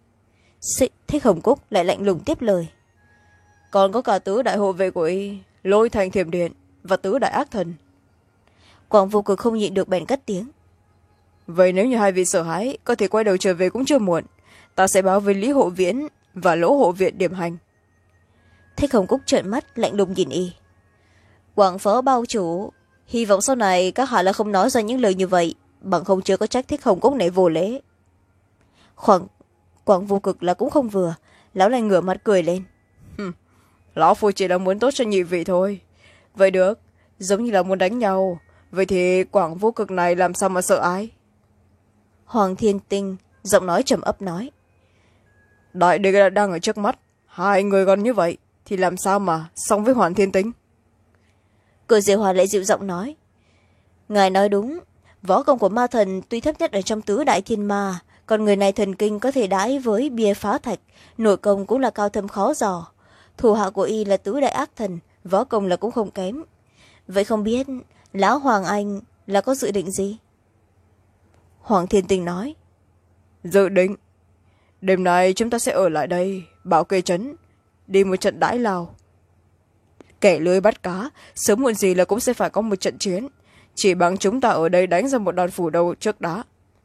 Thích Hồng Cúc lại lạnh lùng tiếp lời. Còn có cả tứ đại hộ vệ của y, Lôi Thành Thiểm Điện và tứ đại ác thần. Quảng Vô Cực không nhịn được bèn cất tiếng. Vậy nếu như hai vị sợ hãi, có thể quay đầu trở về cũng chưa muộn. Ta sẽ báo với Lý Hộ Viễn và Lỗ Hộ Viện điểm hành. Thích Hồng Cúc trợn mắt lạnh lùng nhìn y. Quảng phó bao chủ, hy vọng sau này các hạ là không nói ra những lời như vậy, bằng không chưa có trách Thích Hồng Cúc này vô lễ. Khoảng Quảng Vô Cực là cũng không vừa, lão lại ngửa mặt cười lên. Lão phu chỉ là muốn tốt cho nhị vị thôi. Vậy được, giống như là muốn đánh nhau, vậy thì Quảng Vô Cực này làm sao mà sợ ai? Hoàng Thiên Tinh giọng nói trầm ấp nói. Đại địch đang ở trước mắt, hai người còn như vậy thì làm sao mà xong với Hoàng Thiên Tinh? Cửa Diệu Hòa lại dịu giọng nói. Ngài nói đúng, võ công của ma thần tuy thấp nhất ở trong tứ đại thiên ma, còn người này thần kinh có thể đãi với bia phá thạch, nội công cũng là cao thâm khó dò. Thủ hạ của y là tứ đại ác thần, võ công là cũng không kém. Vậy không biết lão Hoàng Anh là có dự định gì? Hoàng Thiên Tinh nói. Dự định? Đêm nay chúng ta sẽ ở lại đây, bảo kê trấn, đi một trận đãi lao. Kẻ lưới bắt cá, sớm muộn gì là cũng sẽ phải có một trận chiến. Chỉ bằng chúng ta ở đây đánh ra một đòn phủ đầu trước đã.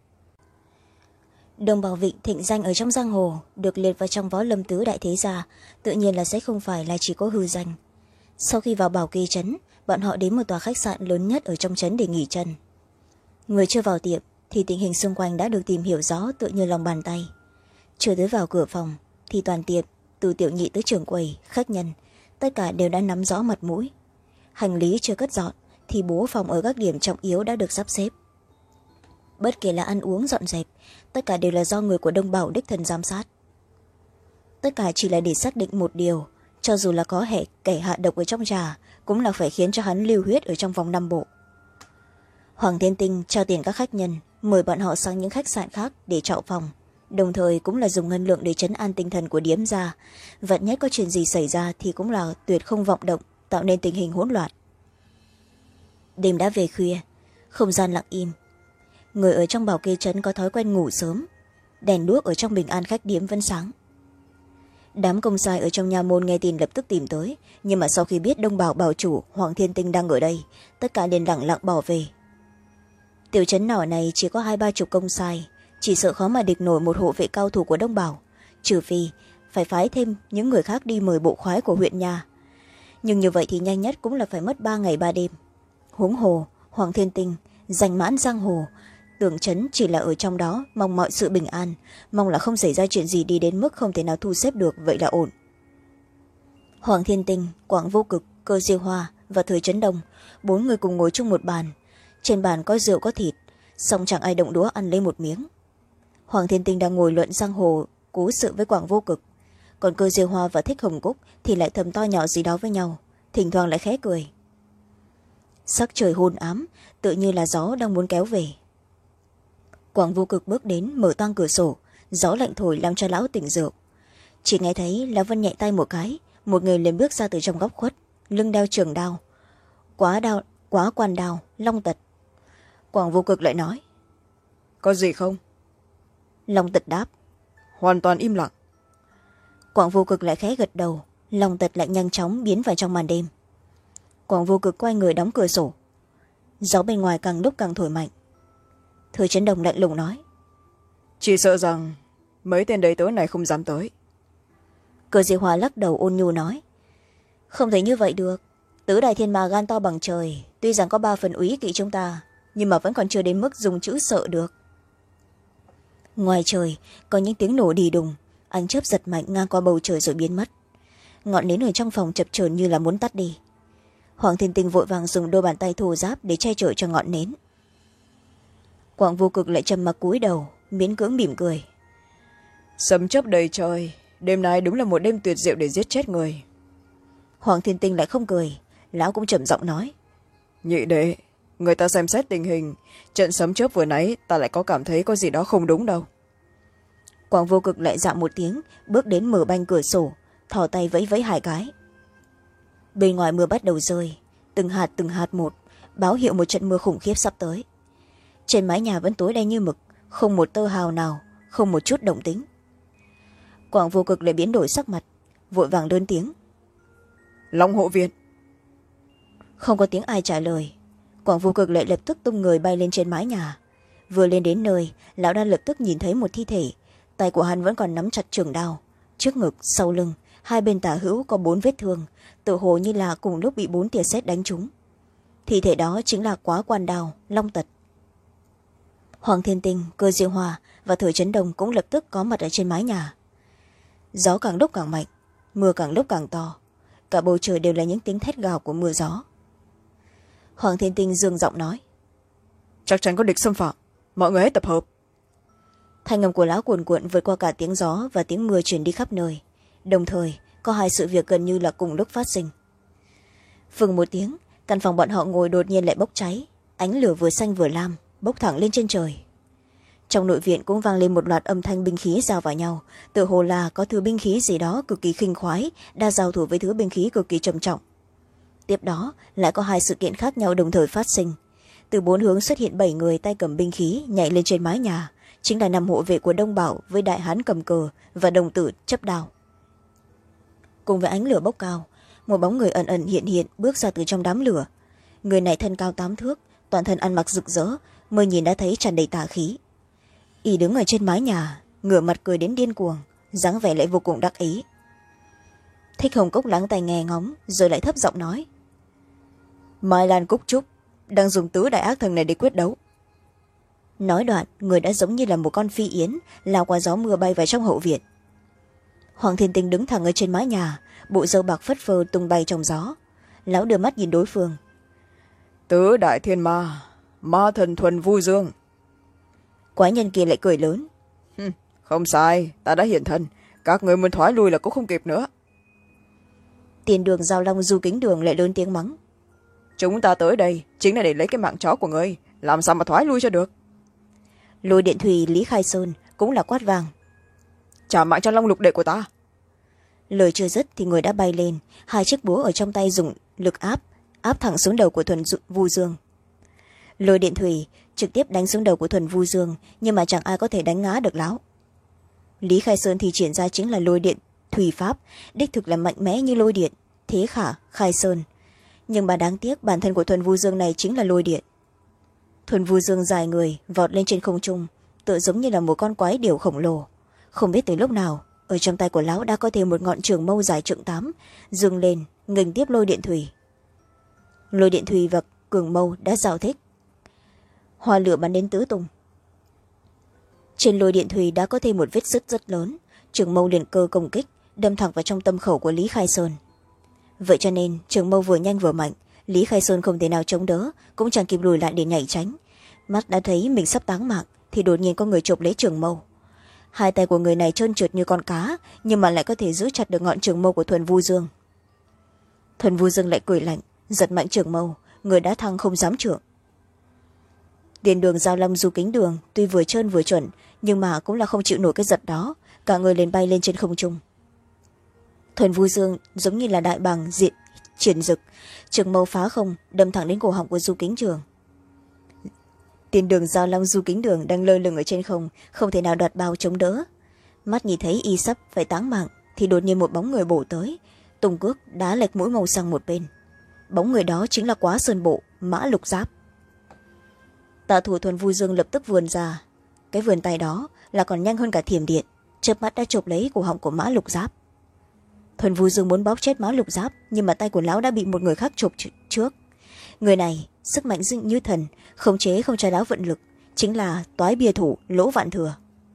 Đồng Bảo Vịnh thịnh danh ở trong giang hồ, được liệt vào trong võ lâm tứ đại thế gia, tự nhiên là sẽ không phải là chỉ có hư danh. Sau khi vào bảo kê trấn, bọn họ đến một tòa khách sạn lớn nhất ở trong trấn để nghỉ chân. Người chưa vào tiệm thì tình hình xung quanh đã được tìm hiểu rõ tựa như lòng bàn tay. Chưa tới vào cửa phòng thì toàn tiệm, từ tiểu nhị tới trưởng quầy, khách nhân, tất cả đều đã nắm rõ mặt mũi. Hành lý chưa cất dọn thì bố phòng ở các điểm trọng yếu đã được sắp xếp. Bất kể là ăn uống dọn dẹp, tất cả đều là do người của Đông Bảo đích thân giám sát. Tất cả chỉ là để xác định một điều, cho dù là có hệ kẻ hạ độc ở trong trà, cũng là phải khiến cho hắn lưu huyết ở trong vòng năm bộ. Hoàng Thiên Tinh trao tiền các khách nhân, mời bọn họ sang những khách sạn khác để trọ phòng, đồng thời cũng là dùng ngân lượng để trấn an tinh thần của điếm gia. Vạn nhất có chuyện gì xảy ra thì cũng là tuyệt không vọng động, tạo nên tình hình hỗn loạn. đêm đã về khuya, không gian lặng im. Người ở trong bảo kê trấn có thói quen ngủ sớm, đèn đuốc ở trong bình an khách điếm vẫn sáng. Đám công sai ở trong nha môn nghe tin lập tức tìm tới, nhưng mà sau khi biết đông bảo bảo chủ Hoàng Thiên Tinh đang ở đây, tất cả liền lặng lặng bỏ về. Tiểu trấn nhỏ này chỉ có hai ba chục công sai, chỉ sợ khó mà địch nổi một hộ vệ cao thủ của đông bảo, trừ phi phải phái thêm những người khác đi mời bộ khoái của huyện nhà. Nhưng như vậy thì nhanh nhất cũng là phải mất ba ngày ba đêm. Huống hồ Hoàng Thiên Tinh danh mãn giang hồ, tưởng trấn chỉ là ở trong đó mong mọi sự bình an, mong là không xảy ra chuyện gì đi đến mức không thể nào thu xếp được, vậy là ổn. Hoàng Thiên Tinh, Quảng Vô Cực, Cơ Diêu Hoa và Thời Trấn Đông, bốn người cùng ngồi chung một bàn. Trên bàn có rượu có thịt, song chẳng ai động đũa ăn lấy một miếng. Hoàng Thiên Tinh đang ngồi luận giang hồ cố sự với Quảng Vô Cực, còn Cơ Diêu Hoa và Thích Hồng Cúc thì lại thầm to nhỏ gì đó với nhau, thỉnh thoảng lại khẽ cười. Sắc trời hôn ám, tự như là gió đang muốn kéo về. Quảng Vô Cực bước đến mở toang cửa sổ, gió lạnh thổi làm cho lão tỉnh rượu. Chỉ nghe thấy Lão Vân nhẹ tay một cái, một người liền bước ra từ trong góc khuất, lưng đeo trường đao, quá đao quá quan đao long tật. Quảng Vô Cực lại nói: có gì không? Long tật đáp: hoàn toàn im lặng. Quảng Vô Cực lại khẽ gật đầu, long tật lại nhanh chóng biến vào trong màn đêm. Quảng Vô Cực quay người đóng cửa sổ, gió bên ngoài càng lúc càng thổi mạnh. Thời Trấn Đồng lạnh lùng nói: chỉ sợ rằng mấy tên đầy tớ này không dám tới. Cơ Diêu Hoa lắc đầu ôn nhu nói: không thể như vậy được, tứ đại thiên ma gan to bằng trời, tuy rằng có ba phần úy kỵ chúng ta, nhưng mà vẫn còn chưa đến mức dùng chữ sợ được. Ngoài trời có những tiếng nổ đì đùng, ánh chớp giật mạnh ngang qua bầu trời rồi biến mất. Ngọn nến ở trong phòng chập chờn như là muốn tắt đi. Hoàng Thiên Tinh vội vàng dùng đôi bàn tay thô ráp để che chở cho ngọn nến. Quảng Vô Cực lại trầm mặc cúi đầu, miễn cưỡng mỉm cười: sấm chớp đầy trời, đêm nay đúng là một đêm tuyệt diệu để giết chết người. Hoàng Thiên Tinh lại không cười, lão cũng trầm giọng nói: nhị đệ, người ta xem xét tình hình, trận sấm chớp vừa nãy ta lại có cảm thấy có gì đó không đúng đâu. Quảng Vô Cực lại dạ một tiếng, bước đến mở banh cửa sổ, thò tay vẫy vẫy hai cái. Bên ngoài mưa bắt đầu rơi, từng hạt từng hạt một, báo hiệu một trận mưa khủng khiếp sắp tới. Trên mái nhà vẫn tối đen như mực, không một tơ hào nào, không một chút động tĩnh. Quảng Vô Cực lại biến đổi sắc mặt, vội vàng lớn tiếng: Long hộ viện. Không có tiếng ai trả lời, Quảng Vô Cực lại lập tức tung người bay lên trên mái nhà. Vừa lên đến nơi, lão đã lập tức nhìn thấy một thi thể, tay của hắn vẫn còn nắm chặt trường đao, trước ngực sau lưng hai bên tả hữu có bốn vết thương, tự hồ như là cùng lúc bị bốn tia sét đánh trúng. Thi thể đó chính là Quá Quan Đao Long Tật. Hoàng Thiên Tinh, Cơ Diêu Hoa và Thời Trấn Đông cũng lập tức có mặt ở trên mái nhà. Gió càng lúc càng mạnh, mưa càng lúc càng to, cả bầu trời đều là những tiếng thét gào của mưa gió. Hoàng Thiên Tinh dương giọng nói: chắc chắn có địch xâm phạm, mọi người hãy tập hợp. Thanh âm của lão cuồn cuộn vượt qua cả tiếng gió và tiếng mưa truyền đi khắp nơi, đồng thời có hai sự việc gần như là cùng lúc phát sinh. Phừng một tiếng, căn phòng bọn họ ngồi đột nhiên lại bốc cháy, ánh lửa vừa xanh vừa lam bốc thẳng lên trên trời. Trong nội viện cũng vang lên một loạt âm thanh binh khí giao vào nhau, tự hồ là có thứ binh khí gì đó cực kỳ khinh khoái đã giao thủ với thứ binh khí cực kỳ trầm trọng. Tiếp đó lại có hai sự kiện khác nhau đồng thời phát sinh. Từ bốn hướng xuất hiện bảy người tay cầm binh khí nhảy lên trên mái nhà, chính là năm hộ vệ của Đông Bảo với đại hán cầm cờ và đồng tử chấp đao. Cùng với ánh lửa bốc cao, một bóng người ẩn ẩn hiện hiện bước ra từ trong đám lửa. Người này thân cao tám thước, toàn thân ăn mặc rực rỡ, mới nhìn đã thấy tràn đầy tà khí. Y đứng ở trên mái nhà, ngửa mặt cười đến điên cuồng, dáng vẻ lại vô cùng đắc ý. Thích Hồng Cốc lắng tai nghe ngóng rồi lại thấp giọng nói: Mai Lan Cúc Trúc đang dùng tứ đại ác thần này để quyết đấu. Nói đoạn, người đã giống như là một con phi yến lao qua gió mưa bay vào trong hậu viện. Hoàng Thiên Tinh đứng thẳng ở trên mái nhà, bộ râu bạc phất phơ tung bay trong gió. Lão đưa mắt nhìn đối phương: Tứ đại thiên ma, ma thần thuần vu dương. Quái nhân kia lại cười lớn: không sai, ta đã hiện thân, các người muốn thoái lui là cũng không kịp nữa. Tiền Đường Giao Long Du Kính Đường lại lớn tiếng mắng: chúng ta tới đây chính là để lấy cái mạng chó của ngươi, làm sao mà thoái lui cho được. Lôi Điện Thùy Lý Khai Sơn cũng là quát vàng: trả mạng cho Long lục đệ của ta. Lời chưa dứt thì người đã bay lên, hai chiếc búa ở trong tay dùng lực áp áp thẳng xuống đầu của thuần vu dương, lôi điện thủy trực tiếp đánh xuống đầu của Thuần Vu Dương, nhưng mà chẳng ai có thể đánh ngã được lão. Lý Khai Sơn thì triển ra chính là lôi điện thủy pháp, đích thực là mạnh mẽ như lôi điện, thế khả Khai Sơn. Nhưng mà đáng tiếc bản thân của Thuần Vu Dương này chính là lôi điện. Thuần Vu Dương dài người vọt lên trên không trung, tựa giống như là một con quái điểu khổng lồ. Không biết từ lúc nào, ở trong tay của lão đã có thêm một ngọn trường mâu dài trượng tám, dương lên nghênh tiếp lôi điện thủy. Lôi điện thủy và cường mâu đã giao thích, hoa lửa bắn đến tứ tung. Trên lôi điện thủy đã có thêm một vết sứt rất lớn, trường mâu liền cơ công kích, đâm thẳng vào trong tâm khẩu của Lý Khai Sơn. Vậy cho nên trường mâu vừa nhanh vừa mạnh, Lý Khai Sơn không thể nào chống đỡ, cũng chẳng kịp lùi lại để nhảy tránh. Mắt đã thấy mình sắp táng mạng thì đột nhiên có người chộp lấy trường mâu. Hai tay của người này trơn trượt như con cá, nhưng mà lại có thể giữ chặt được ngọn trường mâu của Thuần Vu Dương. Thuần Vu Dương lại cười lạnh, giật mạnh trường mâu, người đã thăng không dám trượng. Tiền đường Giao Long Du Kính Đường tuy vừa trơn vừa chuẩn, nhưng mà cũng là không chịu nổi cái giật đó, cả người liền bay lên trên không trung. Thuần Vu Dương giống như là đại bàng diện triển rực, trường mâu phá không đâm thẳng đến cổ họng của Du Kính Đường. Tiền đường Giao Long Du Kính Đường đang lơ lửng ở trên không, không thể nào đoạt bao chống đỡ. Mắt nhìn thấy y sắp phải táng mạng thì đột nhiên một bóng người bổ tới, tung cước đá lệch mũi màu sang một bên. Bóng người đó chính là Quá Sơn Bộ, Mã Lục Giáp. Tạ thủ Thuần Vu Dương lập tức vươn ra, cái vườn tay đó là còn nhanh hơn cả thiểm điện, chớp mắt đã chộp lấy cổ họng của Mã Lục Giáp. Thuần Vu Dương muốn bóp chết Mã Lục Giáp, nhưng mà tay của lão đã bị một người khác chộp trước. Người này sức mạnh dưng như thần, khống chế không cho lão vận lực, chính là toái bia thủ Lỗ Vạn Thừa.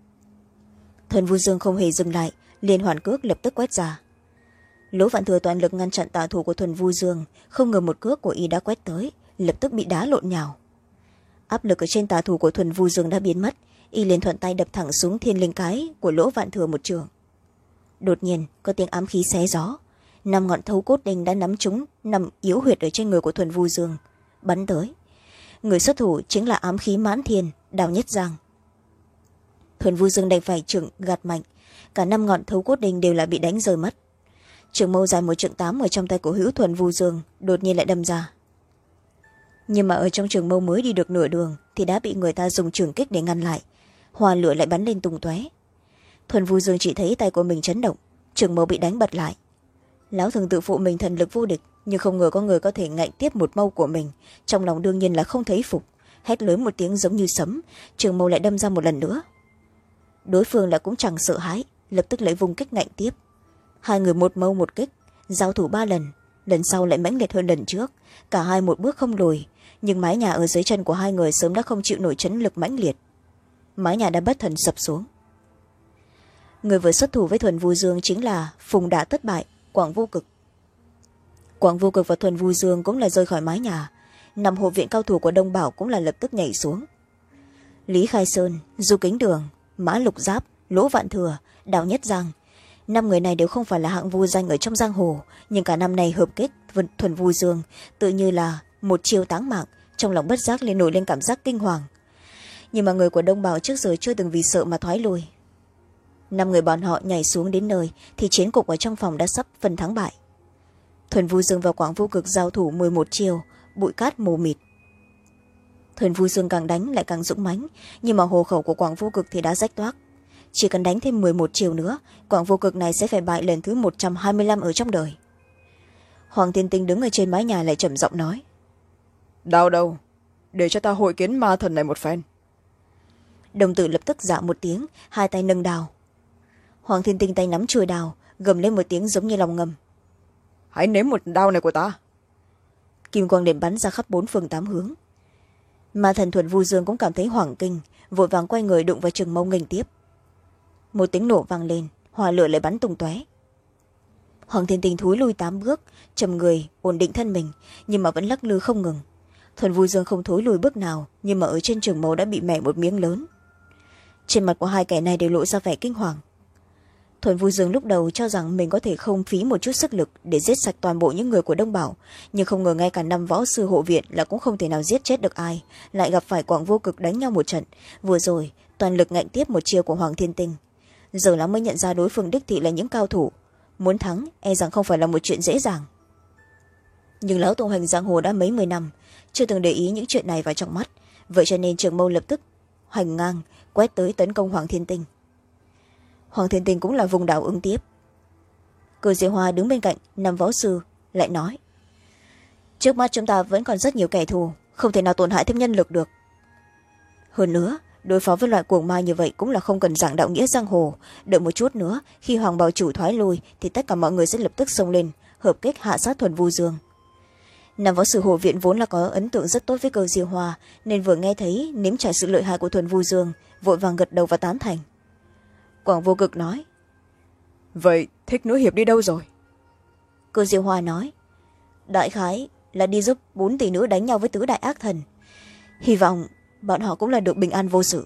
Thuần Vu Dương không hề dừng lại, liền hoàn cước lập tức quét ra. Lỗ Vạn Thừa toàn lực ngăn chặn tà thủ của Thuần Vu Dương, không ngờ một cước của y đã quét tới, lập tức bị đá lộn nhào. Áp lực ở trên tà thủ của Thuần Vu Dương đã biến mất, y liền thuận tay đập thẳng xuống thiên linh cái của Lỗ Vạn Thừa một trường. Đột nhiên có tiếng ám khí xé gió, năm ngọn thấu cốt đinh đã nắm trúng nằm yếu huyệt ở trên người của Thuần Vu Dương, bắn tới. Người xuất thủ chính là ám khí Mãn Thiên, Đào Nhất Giang. Thuần Vu Dương đành phải trường gạt mạnh, cả năm ngọn thấu cốt đinh đều là bị đánh rơi mất. Trường mâu dài một trượng tám ở trong tay của hữu Thuần Vu Dương đột nhiên lại đâm ra, nhưng mà ở trong trường mâu mới đi được nửa đường thì đã bị người ta dùng trường kích để ngăn lại, hoa lửa lại bắn lên tung tóe. Thuần Vu Dương chỉ thấy tay của mình chấn động, trường mâu bị đánh bật lại. Lão thường tự phụ mình thần lực vô địch, nhưng không ngờ có người có thể ngạnh tiếp một mâu của mình, trong lòng đương nhiên là không thấy phục, hét lớn một tiếng giống như sấm, trường mâu lại đâm ra một lần nữa. Đối phương lại cũng chẳng sợ hãi, lập tức lấy vùng kích ngạnh tiếp. Hai người một mâu một kích, giao thủ ba lần, lần sau lại mãnh liệt hơn lần trước, cả hai một bước không lùi, nhưng mái nhà ở dưới chân của hai người sớm đã không chịu nổi chấn lực mãnh liệt, mái nhà đã bất thần sập xuống. Người vừa xuất thủ với Thuần Vu Dương chính là Phùng Đả Tất Bại, Quảng Vô Cực. Quảng Vô Cực và Thuần Vu Dương cũng là rơi khỏi mái nhà, năm hộ viện cao thủ của Đông Bảo cũng là lập tức nhảy xuống. Lý Khai Sơn, Du Kính Đường, Mã Lục Giáp, Lỗ Vạn Thừa, Đào Nhất Giang, năm người này đều không phải là hạng vô danh ở trong giang hồ, nhưng cả năm này hợp kích Thuần Vu Dương tự như là một chiêu táng mạng, trong lòng bất giác lên nổi lên cảm giác kinh hoàng. Nhưng mà người của Đông Bảo trước giờ chưa từng vì sợ mà thoái lui. Năm người bọn họ nhảy xuống đến nơi thì chiến cục ở trong phòng đã sắp phân thắng bại. Thuần Vu Dương và Quảng Vô Cực giao thủ mười một chiêu, bụi cát mù mịt. Thuần Vu Dương càng đánh lại càng dũng mãnh, nhưng mà hồ khẩu của Quảng Vô Cực thì đã rách toác. Chỉ cần đánh thêm mười một chiều nữa, Quảng Vô Cực này sẽ phải bại lần thứ một trăm hai mươi lăm ở trong đời. Hoàng Tiên Tinh đứng ở trên mái nhà lại trầm giọng nói, đau đâu, để cho ta hội kiến ma thần này một phen. Đồng tử lập tức dạ một tiếng, hai tay nâng đào. Hoàng Thiên Tinh tay nắm chuôi đào, gầm lên một tiếng giống như lòng ngầm, hãy nếm một đao này của ta. Kim quang liền bắn ra khắp bốn phương tám hướng. Ma thần Thuần Vu Dương cũng cảm thấy hoảng kinh, vội vàng quay người đụng vào trường mâu nghênh tiếp. Một tiếng nổ vang lên, hỏa lửa lại bắn tung tóe. Hoàng Thiên Tinh thúi lui tám bước, trầm người ổn định thân mình, nhưng mà vẫn lắc lư không ngừng. Thuần Vu Dương không thối lùi bước nào, nhưng mà ở trên trường mâu đã bị mẻ một miếng lớn. Trên mặt của hai kẻ này đều lộ ra vẻ kinh hoàng. Thuần Vu Dương lúc đầu cho rằng mình có thể không phí một chút sức lực để giết sạch toàn bộ những người của Đông Bảo, nhưng không ngờ ngay cả năm võ sư hộ viện là cũng không thể nào giết chết được ai, lại gặp phải Quảng Vô Cực đánh nhau một trận, vừa rồi toàn lực ngạnh tiếp một chiêu của Hoàng Thiên Tinh. Giờ lão mới nhận ra đối phương đích thị là những cao thủ, muốn thắng e rằng không phải là một chuyện dễ dàng. Nhưng lão tung hành giang hồ đã mấy mươi năm, chưa từng để ý những chuyện này vào trong mắt, vậy cho nên trường mâu lập tức hoành ngang quét tới tấn công Hoàng Thiên Tinh. Hoàng Thiên Tinh cũng là vùng đảo ứng tiếp. Cơ Diệu Hoa đứng bên cạnh Nam Võ Sư lại nói, trước mắt chúng ta vẫn còn rất nhiều kẻ thù, không thể nào tổn hại thêm nhân lực được. Hơn nữa, đối phó với loại cuồng ma như vậy cũng là không cần giảng đạo nghĩa giang hồ. Đợi một chút nữa, khi Hoàng Bảo Chủ thoái lui thì tất cả mọi người sẽ lập tức xông lên hợp kích hạ sát Thuần Vu Dương. Nam Võ Sư Hồ Viện vốn là có ấn tượng rất tốt với Cơ Diệu Hoa, nên vừa nghe thấy nếm trải sự lợi hại của Thuần Vu Dương, vội vàng gật đầu và tán thành. Quảng Vô Cực nói, vậy Thích Nữ Hiệp đi đâu rồi? Cơ Diệu Hoa nói, đại khái là đi giúp bốn tỷ nữ đánh nhau với tứ đại ác thần, hy vọng bọn họ cũng là được bình an vô sự.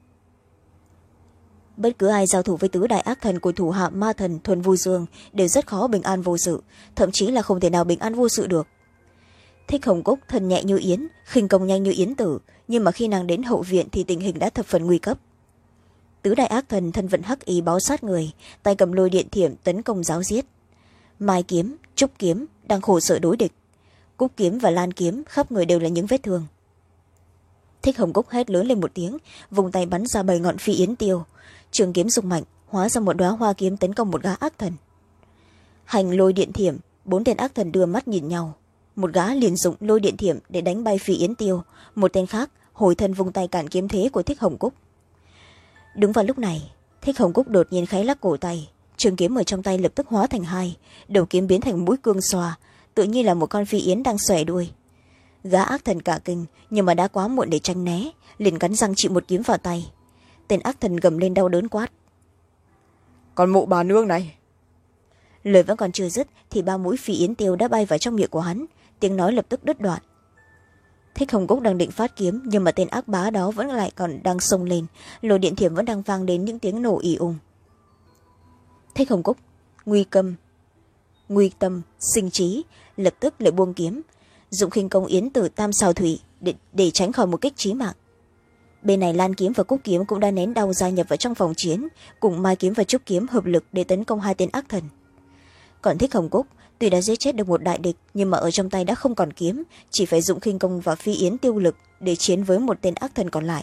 Bất cứ ai giao thủ với tứ đại ác thần của thủ hạ ma thần Thuần Vu Dương đều rất khó bình an vô sự, thậm chí là không thể nào bình an vô sự được. Thích Hồng Cúc thân nhẹ như yến, khinh công nhanh như yến tử, nhưng mà khi nàng đến hậu viện thì tình hình đã thập phần nguy cấp. Tứ đại ác thần thân vận hắc ý báo sát người, tay cầm lôi điện thiểm tấn công giáo giết. Mai kiếm, Trúc kiếm đang khổ sở đối địch, Cúc kiếm và Lan kiếm khắp người đều là những vết thương. Thích Hồng Cúc hét lớn lên một tiếng, vùng tay bắn ra bảy ngọn phi yến tiêu, trường kiếm dùng mạnh hóa ra một đóa hoa kiếm tấn công một gã ác thần. Hành lôi điện thiểm, bốn tên ác thần đưa mắt nhìn nhau, một gã liền dụng lôi điện thiểm để đánh bay phi yến tiêu, một tên khác hồi thân vùng tay cản kiếm thế của Thích Hồng Cúc. Đúng vào lúc này, Thích Hồng Cúc đột nhiên kháy lắc cổ tay, trường kiếm ở trong tay lập tức hóa thành hai, đầu kiếm biến thành mũi cương xòa, tự nhiên là một con phi yến đang xòe đuôi. Gã ác thần cả kinh, nhưng mà đã quá muộn để tránh né, liền cắn răng chịu một kiếm vào tay. Tên ác thần gầm lên đau đớn quát, còn mụ bà nương này. Lời vẫn còn chưa dứt thì ba mũi phi yến tiêu đã bay vào trong miệng của hắn, tiếng nói lập tức đứt đoạn. Thích Hồng Cúc đang định phát kiếm, nhưng mà tên ác bá đó vẫn lại còn đang xông lên, lôi điện thiểm vẫn đang vang đến những tiếng nổ ì ùng. Thích Hồng Cúc nguy câm nguy tâm sinh trí, lập tức lại buông kiếm, dụng khinh công yến tử tam xào thủy để, để tránh khỏi một kích chí mạng. Bên này Lan kiếm và Cúc kiếm cũng đã nén đau gia nhập vào trong phòng chiến, cùng Mai kiếm và Trúc kiếm hợp lực để tấn công hai tên ác thần. Còn Thích Hồng Cúc tuy đã giết chết được một đại địch, nhưng mà ở trong tay đã không còn kiếm, chỉ phải dụng khinh công và phi yến tiêu lực để chiến với một tên ác thần còn lại.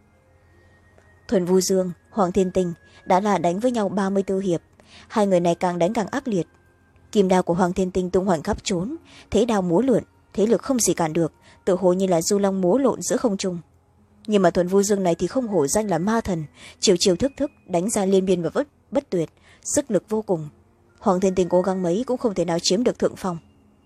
Thuần Vu Dương, Hoàng Thiên Tinh đã là đánh với nhau ba mươi tư hiệp, hai người này càng đánh càng ác liệt. Kim đao của Hoàng Thiên Tinh tung hoành khắp trốn, thế đao múa lượn, thế lực không gì cản được, tự hồ như là du long múa lộn giữa không trung. Nhưng mà Thuần Vu Dương này thì không hổ danh là ma thần, chiều chiều thức thức đánh ra liên miên và bất, bất tuyệt, sức lực vô cùng. Hoàng Thiên Tinh cố gắng mấy cũng không thể nào chiếm được thượng phong.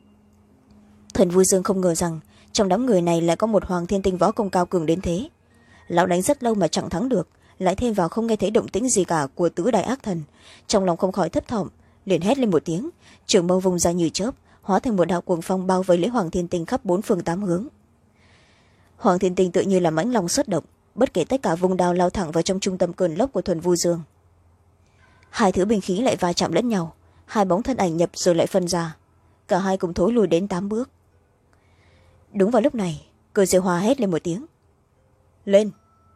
Thuần Vu Dương không ngờ rằng trong đám người này lại có một Hoàng Thiên Tinh võ công cao cường đến thế. Lão đánh rất lâu mà chẳng thắng được, lại thêm vào không nghe thấy động tĩnh gì cả của tứ đại ác thần, trong lòng không khỏi thấp thỏm, liền hét lên một tiếng, trường mâu vùng ra như chớp, hóa thành một đạo cuồng phong bao vây lấy Hoàng Thiên Tinh khắp bốn phương tám hướng. Hoàng Thiên Tinh tự như là mãnh long xuất động, bất kể tất cả vùng đao lao thẳng vào trong trung tâm cơn lốc của Thuần Vu Dương. Hai thứ binh khí lại va chạm lẫn nhau, hai bóng thân ảnh nhập rồi lại phân ra, cả hai cùng thối lùi đến tám bước. Đúng vào lúc này, Cơ Diệu Hoa hét lên một tiếng, lên.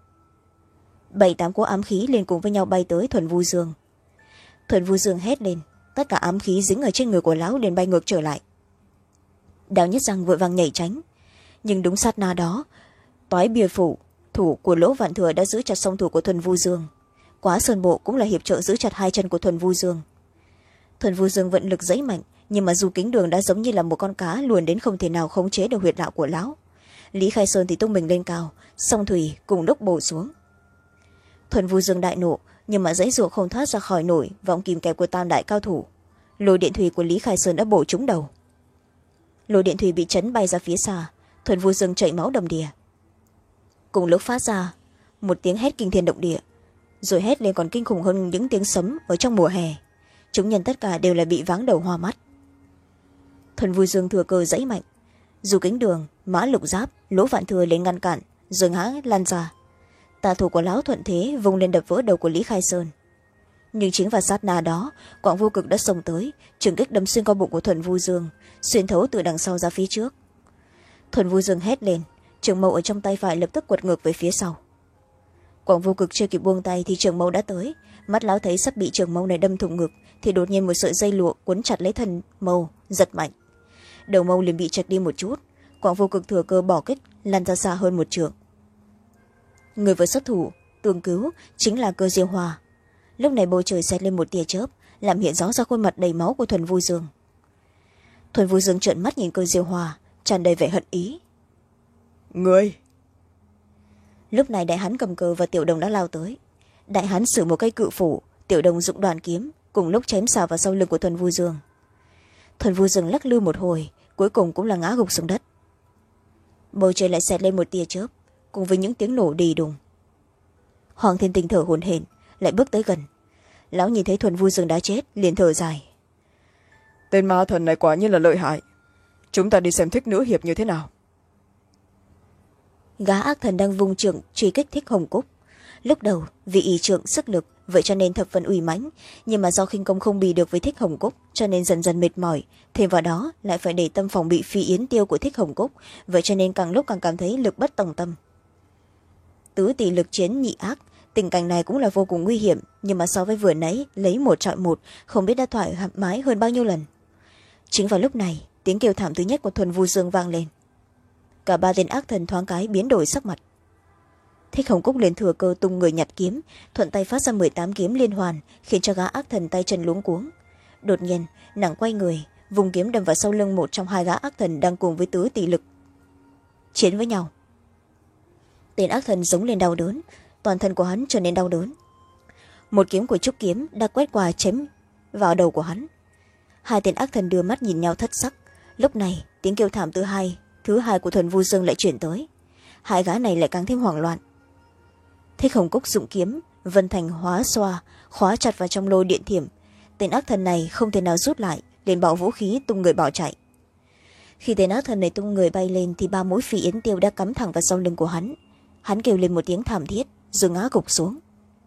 Bảy tám cỗ ám khí liền cùng với nhau bay tới Thuần Vu Dương. Thuần Vu Dương hét lên, tất cả ám khí dính ở trên người của lão liền bay ngược trở lại. Đào Nhất Giang vội vàng nhảy tránh, nhưng đúng sát na đó, toái bia phủ thủ của Lỗ Vạn Thừa đã giữ chặt song thủ của Thuần Vu Dương. Quá Sơn Bộ cũng là hiệp trợ giữ chặt hai chân của Thuần Vu Dương. Thuần Vu Dương vận lực dẫy mạnh, nhưng mà Du Kính Đường đã giống như là một con cá luồn đến không thể nào khống chế được huyệt đạo của lão. Lý Khai Sơn thì tung mình lên cao, song thủy cùng lúc bổ xuống. Thuần Vu Dương đại nộ, nhưng mà dãy ruộng không thoát ra khỏi nổi vòng kìm kẹp của tam đại cao thủ. Lôi điện thủy của Lý Khai Sơn đã bổ trúng đầu. Lôi điện thủy bị chấn bay ra phía xa, Thuần Vu Dương chảy máu đầm đìa. Cùng lúc phát ra một tiếng hét kinh thiên động địa, rồi hét lên còn kinh khủng hơn những tiếng sấm ở trong mùa hè. Chúng nhân tất cả đều là bị váng đầu hoa mắt. Thuần Vu Dương thừa cơ dãy mạnh, Du Kính Đường, Mã Lục Giáp, Lỗ Vạn Thừa lên ngăn cản, rồi ngã lan ra. Tà thủ của lão thuận thế vung lên đập vỡ đầu của Lý Khai Sơn. Nhưng chính vào sát na đó, Quảng Vô Cực đã xông tới, trường kích đâm xuyên qua bụng của Thuần Vu Dương, xuyên thấu từ đằng sau ra phía trước. Thuần Vu Dương hét lên, trường mâu ở trong tay phải lập tức quật ngược về phía sau. Quảng Vô Cực chưa kịp buông tay thì trường mâu đã tới, mắt lão thấy sắp bị trường mâu này đâm thủng ngực thì đột nhiên một sợi dây lụa quấn chặt lấy thân mâu, giật mạnh. Đầu mâu liền bị chặt đi một chút, Quảng Vô Cực thừa cơ bỏ kích lăn ra xa hơn một trượng. Người vừa xuất thủ tương cứu chính là Cơ Diêu Hòa. Lúc này bầu trời xẹt lên một tia chớp, làm hiện rõ ra khuôn mặt đầy máu của Thuần Vu Dương. Thuần Vu Dương trợn mắt nhìn Cơ Diêu Hòa, tràn đầy vẻ hận ý. Người! Lúc này đại hán cầm cờ và Tiểu Đồng đã lao tới. Đại hán sử một cây cự phủ, Tiểu Đồng dụng đoàn kiếm, cùng lúc chém xào vào sau lưng của Thuần Vu Dương. Thuần Vu Dương lắc lư một hồi, cuối cùng cũng là ngã gục xuống đất. Bầu trời lại xẹt lên một tia chớp, cùng với những tiếng nổ đì đùng. Hoàng Thiên Tinh thở hổn hển, lại bước tới gần. Lão nhìn thấy Thuần Vu Dương đã chết, liền thở dài. Tên ma thần này quả nhiên là lợi hại. Chúng ta đi xem Thích Nữ hiệp như thế nào. Gã ác thần đang vung trượng truy kích Thích Hồng Cúc. Lúc đầu vì ý trượng sức lực, vậy cho nên thập phần uy mãnh, nhưng mà do khinh công không bì được với Thích Hồng Cúc, cho nên dần dần mệt mỏi, thêm vào đó lại phải để tâm phòng bị phi yến tiêu của Thích Hồng Cúc, vậy cho nên càng lúc càng cảm thấy lực bất tòng tâm. Tứ tỷ lực chiến nhị ác, tình cảnh này cũng là vô cùng nguy hiểm, nhưng mà so với vừa nãy lấy một trọi một, không biết đã thoải mái hơn bao nhiêu lần. Chính vào lúc này, tiếng kêu thảm thứ nhất của Thuần Vu Dương vang lên. Cả ba tên ác thần thoáng cái biến đổi sắc mặt. Thích Hồng Cúc liền thừa cơ tung người nhặt kiếm, thuận tay phát ra mười tám kiếm liên hoàn, khiến cho gã ác thần tay chân luống cuống. Đột nhiên nàng quay người, vùng kiếm đâm vào sau lưng một trong hai gã ác thần đang cùng với tứ tỷ lực chiến với nhau. Tên ác thần giống lên đau đớn, toàn thân của hắn trở nên đau đớn. Một kiếm của trúc kiếm đã quét qua chém vào đầu của hắn. Hai tên ác thần đưa mắt nhìn nhau thất sắc. Lúc này tiếng kêu thảm thứ hai thứ hai của Thuần Vu Dương lại chuyển tới. Hai gã này lại càng thêm hoảng loạn. Thích Hồng Cúc dụng kiếm vân thành hóa xoa, khóa chặt vào trong lôi điện thiểm. Tên ác thần này không thể nào rút lại, liền bỏ vũ khí tung người bỏ chạy. Khi tên ác thần này tung người bay lên thì ba mũi phi yến tiêu đã cắm thẳng vào sau lưng của hắn. Hắn kêu lên một tiếng thảm thiết rồi ngã gục xuống.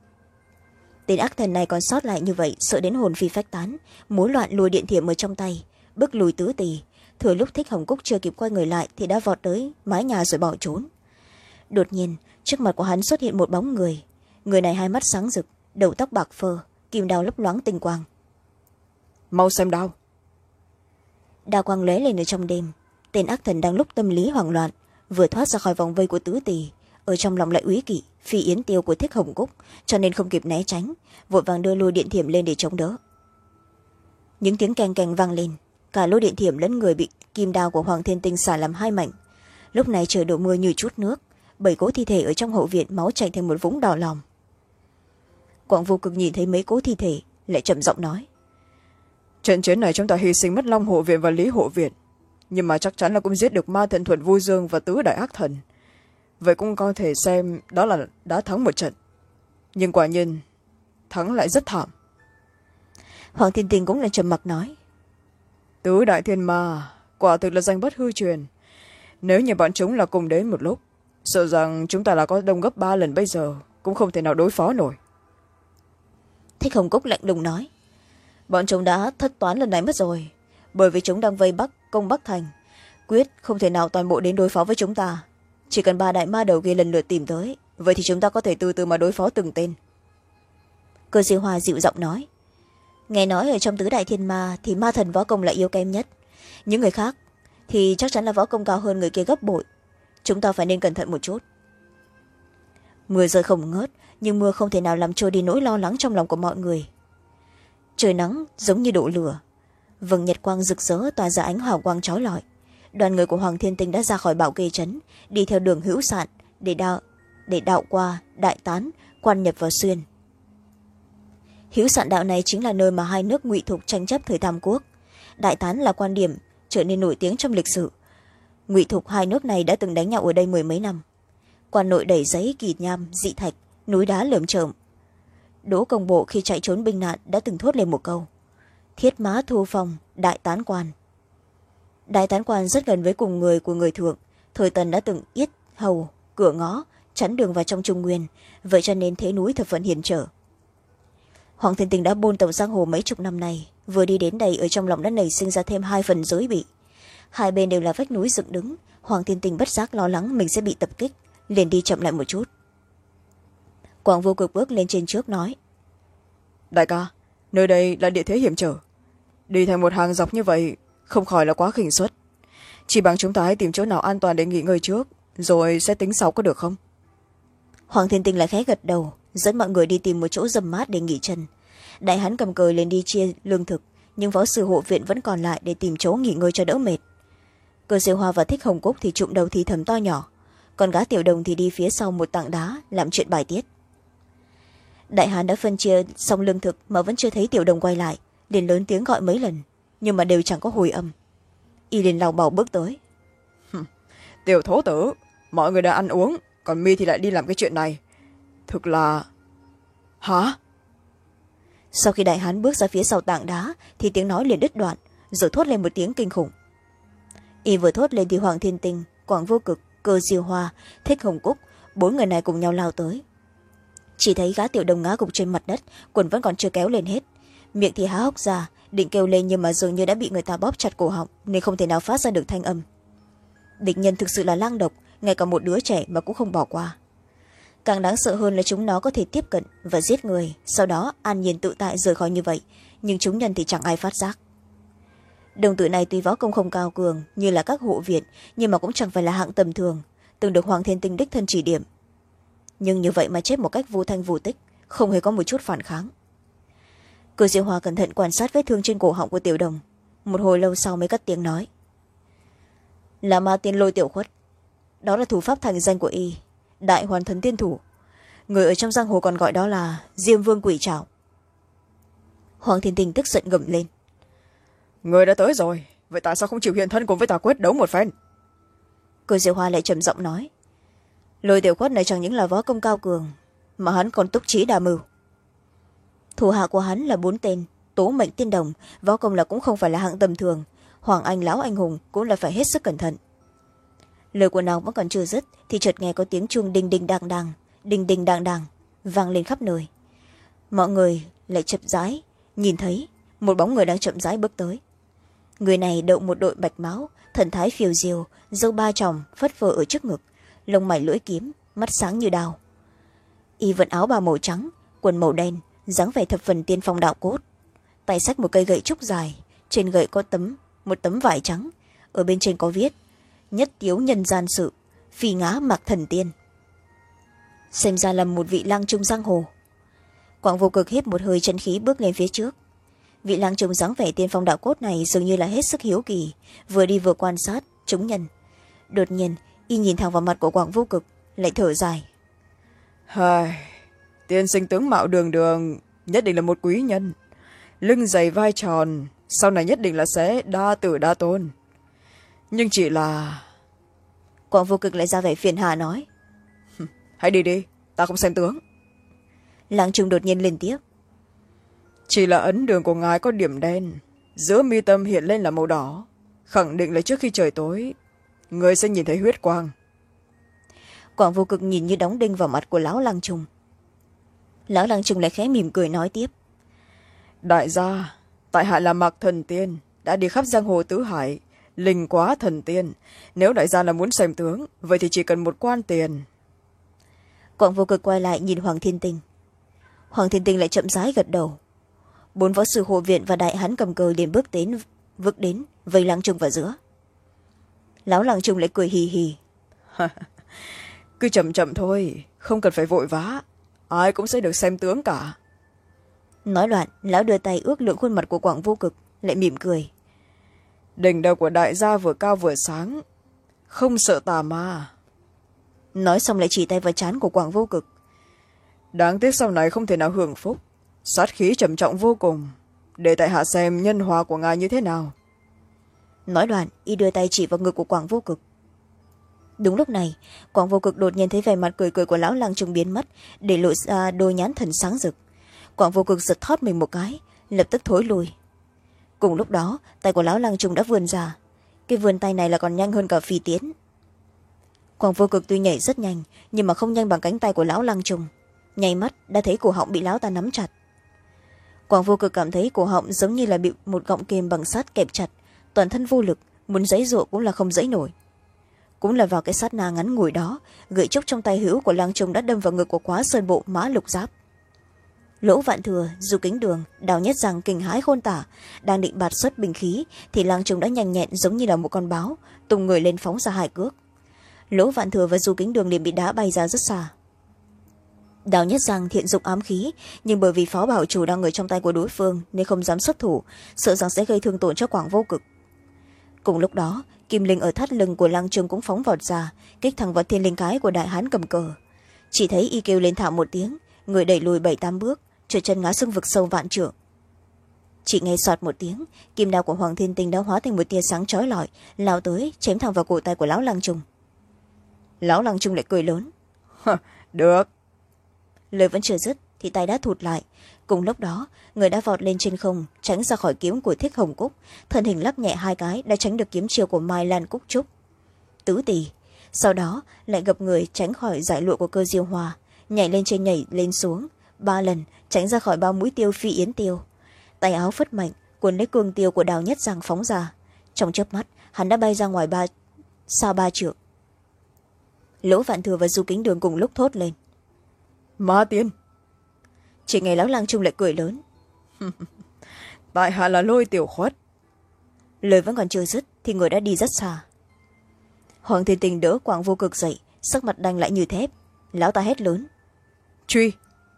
Tên ác thần này còn sót lại như vậy, sợ đến hồn phi phách tán, múa loạn lùi điện thiểm ở trong tay, bước lùi tứ tỷ. Thừa lúc Thích Hồng Cúc chưa kịp quay người lại thì đã vọt tới mái nhà rồi bỏ trốn. Đột nhiên trước mặt của hắn xuất hiện một bóng người. Người này hai mắt sáng rực, đầu tóc bạc phơ, kim đao lấp loáng tinh quang. Mau xem đao! Đao quang lóe lên ở trong đêm. Tên ác thần đang lúc tâm lý hoảng loạn, vừa thoát ra khỏi vòng vây của tứ tỷ, ở trong lòng lại úy kỵ phi yến tiêu của Thích Hồng Cúc, cho nên không kịp né tránh, vội vàng đưa lôi điện thiểm lên để chống đỡ. Những tiếng keng keng vang lên, cả lôi điện thiểm lẫn người bị kim đao của Hoàng Thiên Tinh xả làm hai mảnh. Lúc này trời đổ mưa như chút nước, bảy cỗ thi thể ở trong hậu viện máu chảy thành một vũng đỏ lòm. Quảng Vô Cực nhìn thấy mấy cỗ thi thể, lại trầm giọng nói: Trận chiến này chúng ta hy sinh mất Long hộ viện và Lý hộ viện, nhưng mà chắc chắn là cũng giết được ma thần Thuần Vu Dương và tứ đại ác thần. Vậy cũng có thể xem đó là đã thắng một trận, nhưng quả nhiên thắng lại rất thảm. Hoàng Thiên Tinh cũng là trầm mặc nói: Tứ đại thiên ma quả thực là danh bất hư truyền. Nếu như bọn chúng là cùng đến một lúc, sợ rằng chúng ta là có đông gấp ba lần bây giờ cũng không thể nào đối phó nổi. Thích Hồng Cúc lạnh lùng nói: Bọn chúng đã thất toán lần này mất rồi, bởi vì chúng đang vây bắc công Bắc Thành, quyết không thể nào toàn bộ đến đối phó với chúng ta. Chỉ cần ba đại ma đầu kia lần lượt tìm tới, vậy thì chúng ta có thể từ từ mà đối phó từng tên. Cơ Diêu Hòa dịu giọng nói: Nghe nói ở trong tứ đại thiên ma thì ma thần võ công lại yếu kém nhất, những người khác thì chắc chắn là võ công cao hơn người kia gấp bội, chúng ta phải nên cẩn thận một chút. Mưa rơi không ngớt, nhưng mưa không thể nào làm trôi đi nỗi lo lắng trong lòng của mọi người. Trời nắng giống như đổ lửa, vầng nhật quang rực rỡ tỏa ra ánh hào quang chói lọi. Đoàn người của Hoàng Thiên Tinh đã ra khỏi Bảo Kê trấn, đi theo đường hữu sạn để đạo để đạo qua Đại Tán, quan nhập vào Xuyên. Hữu sạn đạo này chính là nơi mà hai nước Ngụy Thục tranh chấp thời Tam Quốc. Đại Tán là quan điểm trở nên nổi tiếng trong lịch sử. Ngụy Thục hai nước này đã từng đánh nhau ở đây mười mấy năm. Quan nội đẩy giấy kỳ nham dị thạch, núi đá lởm chởm. Đỗ Công Bộ khi chạy trốn binh nạn đã từng thốt lên một câu: Thiết mã thu phong, Đại Tán quan. Đại Tán quan rất gần với cùng người của người Thượng, thời Tần đã từng yết hầu cửa ngõ chắn đường vào trong Trung Nguyên, vậy cho nên thế núi thập phần hiểm trở. Hoàng Thiên Tinh đã bôn tổng giang hồ mấy chục năm nay, vừa đi đến đây ở trong lòng đã nảy sinh ra thêm hai phần giới bị. Hai bên đều là vách núi dựng đứng, Hoàng Thiên Tinh bất giác lo lắng mình sẽ bị tập kích, liền đi chậm lại một chút. Quảng Vô Cực bước lên trên trước nói: Đại ca, nơi đây là địa thế hiểm trở, đi thành một hàng dọc như vậy không khỏi là quá khinh suất. chỉ bằng chúng ta hãy tìm chỗ nào an toàn để nghỉ ngơi trước rồi sẽ tính sau, có được không? Hoàng Thiên Tinh lại khẽ gật đầu, dẫn mọi người đi tìm một chỗ râm mát để nghỉ chân. Đại hán cầm cờ lên đi chia lương thực, nhưng võ sư hộ viện vẫn còn lại để tìm chỗ nghỉ ngơi cho đỡ mệt. Cơ Diêu Hoa và Thích Hồng Cúc thì trụm đầu thì thầm to nhỏ, còn gã Tiểu Đồng thì đi phía sau một tảng đá làm chuyện bài tiết. Đại hán đã phân chia xong lương thực mà vẫn chưa thấy Tiểu Đồng quay lại, liền lớn tiếng gọi mấy lần, nhưng mà đều chẳng có hồi âm. Y liền lào bào bước tới. Tiểu thố tử, mọi người đã ăn uống, còn mi thì lại đi làm cái chuyện này, thực là... Hả? Sau khi đại hán bước ra phía sau tảng đá thì tiếng nói liền đứt đoạn, rồi thốt lên một tiếng kinh khủng. Y vừa thốt lên thì Hoàng Thiên Tinh, Quảng Vô Cực, Cơ Diêu Hoa, Thích Hồng Cúc, bốn người này cùng nhau lao tới. Chỉ thấy gã Tiểu Đồng ngã gục trên mặt đất, quần vẫn còn chưa kéo lên hết, miệng thì há hốc ra định kêu lên, nhưng mà dường như đã bị người ta bóp chặt cổ họng nên không thể nào phát ra được thanh âm. Địch nhân thực sự là lang độc, ngay cả một đứa trẻ mà cũng không bỏ qua. Càng đáng sợ hơn là chúng nó có thể tiếp cận và giết người, sau đó an nhiên tự tại rời khỏi như vậy, nhưng chúng nhân thì chẳng ai phát giác. Đồng tử này tuy võ công không cao cường như là các hộ viện, nhưng mà cũng chẳng phải là hạng tầm thường, từng được Hoàng Thiên Tinh đích thân chỉ điểm. Nhưng như vậy mà chết một cách vô thanh vô tích, không hề có một chút phản kháng. Cơ Diêu Hoa cẩn thận quan sát vết thương trên cổ họng của Tiểu Đồng, một hồi lâu sau mới cất tiếng nói. Là Ma Tiên Lôi Tiểu Khuất, đó là thủ pháp thành danh của y, Đại Hoàn Thần Tiên Thủ, người ở trong giang hồ còn gọi đó là Diêm Vương Quỷ Trảo. Hoàng Thiên Tinh tức giận gầm lên. Người đã tới rồi, vậy tại sao không chịu hiện thân cùng với ta quyết đấu một phen? Cơ Diêu Hoa lại trầm giọng nói. Lôi Tiểu Khuất này chẳng những là võ công cao cường, mà hắn còn túc trí đa mưu. Thủ hạ của hắn là bốn tên Tố Mệnh Tiên Đồng, võ công là cũng không phải là hạng tầm thường, Hoàng Anh Lão Anh Hùng cũng là phải hết sức cẩn thận. Lời của nàng vẫn còn chưa dứt thì chợt nghe có tiếng chuông đinh đinh đàng đàng, đinh đinh đàng đàng vang lên khắp nơi. Mọi người lại chậm rãi nhìn thấy một bóng người đang chậm rãi bước tới. Người này đậu một đội bạch máu, thần thái phiêu diêu, râu ba tròng phất phơ ở trước ngực, lông mày lưỡi kiếm, mắt sáng như đao. Y vận áo bào màu trắng, quần màu đen, dáng vẻ thập phần tiên phong đạo cốt, tay xách một cây gậy trúc dài, trên gậy có tấm một tấm vải trắng, ở bên trên có viết Nhất tiếu nhân gian sự, phi ngã mạc thần tiên. Xem ra là một vị lang trung giang hồ. Quảng Vô Cực hít một hơi chân khí bước lên phía trước. Vị lang trung dáng vẻ tiên phong đạo cốt này dường như là hết sức hiếu kỳ, vừa đi vừa quan sát chúng nhân. Đột nhiên y nhìn thẳng vào mặt của Quảng Vô Cực, lại thở dài. Hài, tiên sinh tướng mạo đường đường, nhất định là một quý nhân, lưng dày vai tròn, sau này nhất định là sẽ đa tử đa tôn. Nhưng chỉ là... Quảng Vô Cực lại ra vẻ phiền hà nói. Hãy đi đi, ta không xem tướng. Lang trung đột nhiên lên tiếp. Chỉ là ấn đường của ngài có điểm đen, giữa mi tâm hiện lên là màu đỏ, khẳng định là trước khi trời tối người sẽ nhìn thấy huyết quang. Quảng Vô Cực nhìn như đóng đinh vào mặt của lão lang trung. Lão lang trung lại khẽ mỉm cười nói tiếp. Đại gia, tại hạ là Mạc Thần Tiên, đã đi khắp giang hồ tứ hải, linh quá thần tiên, nếu đại gia là muốn xem tướng, vậy thì chỉ cần một quan tiền. Quảng Vô Cực quay lại nhìn Hoàng Thiên Tinh. Hoàng Thiên Tinh lại chậm rãi gật đầu. Bốn võ sư hộ viện và đại hán cầm cờ liền bước đến vượt đến vây lang trung vào giữa. Lão lang trung lại cười hì hì. Cứ chậm chậm thôi, không cần phải vội vã, ai cũng sẽ được xem tướng cả. Nói đoạn, lão đưa tay ước lượng khuôn mặt của Quảng Vô Cực, lại mỉm cười. Đỉnh đầu của đại gia vừa cao vừa sáng, không sợ tà ma. Nói xong lại chỉ tay vào trán của Quảng Vô Cực. Đáng tiếc sau này không thể nào hưởng phúc, sát khí trầm trọng vô cùng, để tại hạ xem nhân hòa của ngài như thế nào. Nói đoạn, y đưa tay chỉ vào ngực của Quảng Vô Cực. Đúng lúc này, Quảng Vô Cực đột nhiên thấy vẻ mặt cười cười của lão lang trung biến mất, để lộ ra đôi nhãn thần sáng rực. Quảng Vô Cực giật thót mình một cái, lập tức thối lùi. Cùng lúc đó, tay của lão lang trung đã vươn ra. Cái vươn tay này là còn nhanh hơn cả phi tiến. Quảng Vô Cực tuy nhảy rất nhanh, nhưng mà không nhanh bằng cánh tay của lão lang trung. Nháy mắt đã thấy cổ họng bị lão ta nắm chặt. Quảng Vô Cực cảm thấy cổ họng giống như là bị một gọng kềm bằng sắt kẹp chặt, toàn thân vô lực, muốn giãy giụa cũng là không giãy nổi. Cũng là vào cái sát na ngắn ngủi đó, gậy trúc trong tay hữu của lang trung đã đâm vào ngực của Quá Sơn Bộ Mã Lục Giáp. Lỗ Vạn Thừa, Du Kính Đường, Đào Nhất Giang kinh hãi khôn tả, đang định bạt xuất bình khí thì lang trung đã nhanh nhẹn giống như là một con báo, tung người lên phóng ra hai cước. Lỗ Vạn Thừa và Du Kính Đường liền bị đá bay ra rất xa. Đào Nhất Giang thiện dụng ám khí, nhưng bởi vì phó bảo chủ đang ở trong tay của đối phương nên không dám xuất thủ, sợ rằng sẽ gây thương tổn cho Quảng Vô Cực. Cùng lúc đó, kim linh ở thắt lưng của lang trung cũng phóng vọt ra, kích thẳng vào thiên linh cái của đại hán cầm cờ. Chỉ thấy y kêu lên thảm một tiếng, người đẩy lùi bảy tám bước, trượt chân ngã xuống vực sâu vạn trượng. Chỉ nghe soạt một tiếng, kim đao của Hoàng Thiên Tinh đã hóa thành một tia sáng chói lọi, lao tới chém thẳng vào cổ tay của lão lang trung. Lão lang trung lại cười lớn. Được. Lời vẫn chưa dứt thì tay đã thụt lại. Cùng lúc đó, người đã vọt lên trên không, tránh ra khỏi kiếm của Thích Hồng Cúc, thân hình lắc nhẹ hai cái đã tránh được kiếm chiêu của Mai Lan Cúc Trúc. Tứ tỷ, sau đó lại gập người tránh khỏi giải lụa của Cơ Diêu Hoa, nhảy lên trên nhảy lên xuống, ba lần tránh ra khỏi bao mũi tiêu phi yến tiêu. Tay áo phất mạnh, cuốn lấy cương tiêu của Đào Nhất Giang phóng ra. Trong chớp mắt, hắn đã bay ra ngoài ba xa ba trượng. Lỗ Vạn Thừa và Du Kính Đường cùng lúc thốt lên. Ma tiên. Chỉ nghe lão lang trung lại cười lớn. Tại hạ là Lôi Tiểu Khuất. Lời vẫn còn chưa dứt thì người đã đi rất xa. Hoàng Thiên Tình đỡ Quảng Vô Cực dậy, sắc mặt đanh lại như thép. Lão ta hét lớn. Truy.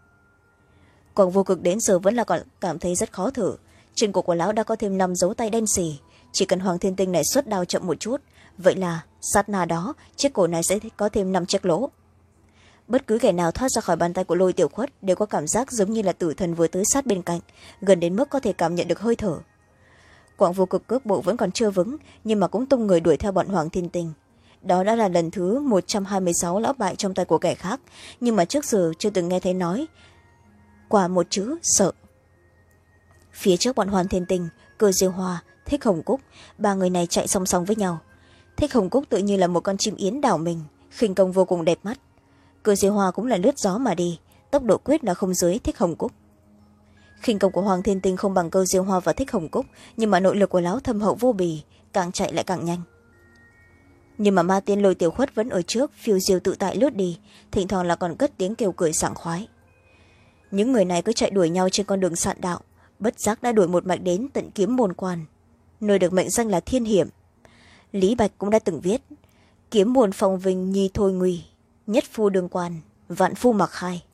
Quảng Vô Cực đến giờ vẫn là còn cảm thấy rất khó thở. Trên cổ của lão đã có thêm năm dấu tay đen xì. Chỉ cần Hoàng Thiên Tinh này xuất đao chậm một chút, vậy là sát na đó chiếc cổ này sẽ có thêm năm chiếc lỗ. Bất cứ kẻ nào thoát ra khỏi bàn tay của Lôi Tiểu Khuất đều có cảm giác giống như là tử thần vừa tới sát bên cạnh, gần đến mức có thể cảm nhận được hơi thở. Quảng Vô Cực cước bộ vẫn còn chưa vững, nhưng mà cũng tung người đuổi theo bọn Hoàng Thiên Tinh. Đó đã là lần thứ một trăm hai mươi sáu lão bại trong tay của kẻ khác, nhưng mà trước giờ chưa từng nghe thấy nói qua một chữ sợ. Phía trước bọn Hoàng Thiên Tinh, Cơ Diêu Hoa, Thích Hồng Cúc, ba người này chạy song song với nhau. Thích Hồng Cúc tự như là một con chim yến đảo mình, khinh công vô cùng đẹp mắt. Cơ Diêu Hoa cũng là lướt gió mà đi, tốc độ quyết là không dưới Thích Hồng Cúc. Khinh công của Hoàng Thiên Tinh không bằng Cơ Diêu Hoa và Thích Hồng Cúc, nhưng mà nội lực của lão thâm hậu vô bì, càng chạy lại càng nhanh. Nhưng mà ma tiên Lôi Tiểu Khuất vẫn ở trước, phiêu diêu tự tại lướt đi, thỉnh thoảng là còn cất tiếng kêu cười sảng khoái. Những người này cứ chạy đuổi nhau trên con đường sạn đạo, bất giác đã đuổi một mạch đến tận Kiếm Môn Quan, nơi được mệnh danh là Thiên Hiểm. Lý Bạch cũng đã từng viết: Kiếm môn phong vinh nhi thôi nguy, nhất phu đường quan, vạn phu mặc khai.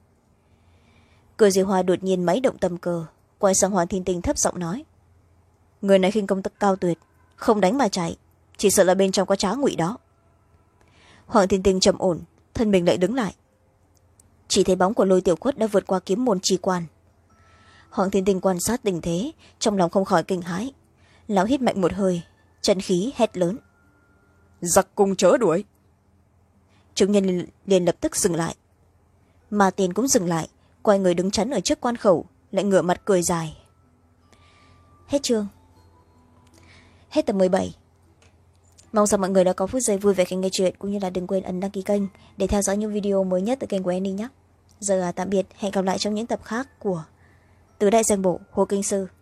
Cơ Diêu Hoa đột nhiên máy động tâm cơ, quay sang Hoàng Thiên Tinh thấp giọng nói: Người này khinh công cao tuyệt, không đánh mà chạy, chỉ sợ là bên trong có trá ngụy đó. Hoàng Thiên Tinh trầm ổn, thân mình lại đứng lại. Chỉ thấy bóng của Lôi Tiểu Khuất đã vượt qua kiếm môn chi quan. Hoàng Thiên Tinh quan sát tình thế, trong lòng không khỏi kinh hãi. Lão hít mạnh một hơi, chân khí hét lớn: Giặc cùng chớ đuổi. Chúng nhân liền lập tức dừng lại. Ma Tiên cũng dừng lại, quay người đứng chắn ở trước quan khẩu, lại ngửa mặt cười dài. Hết chương. Hết tập mười bảy. Mong rằng mọi người đã có phút giây vui vẻ khi nghe chuyện, cũng như là đừng quên ấn đăng ký kênh để theo dõi những video mới nhất từ kênh của Annie nhé. Giờ à, tạm biệt, hẹn gặp lại trong những tập khác của Tứ Đại Danh Bổ Hồ Kinh Sư.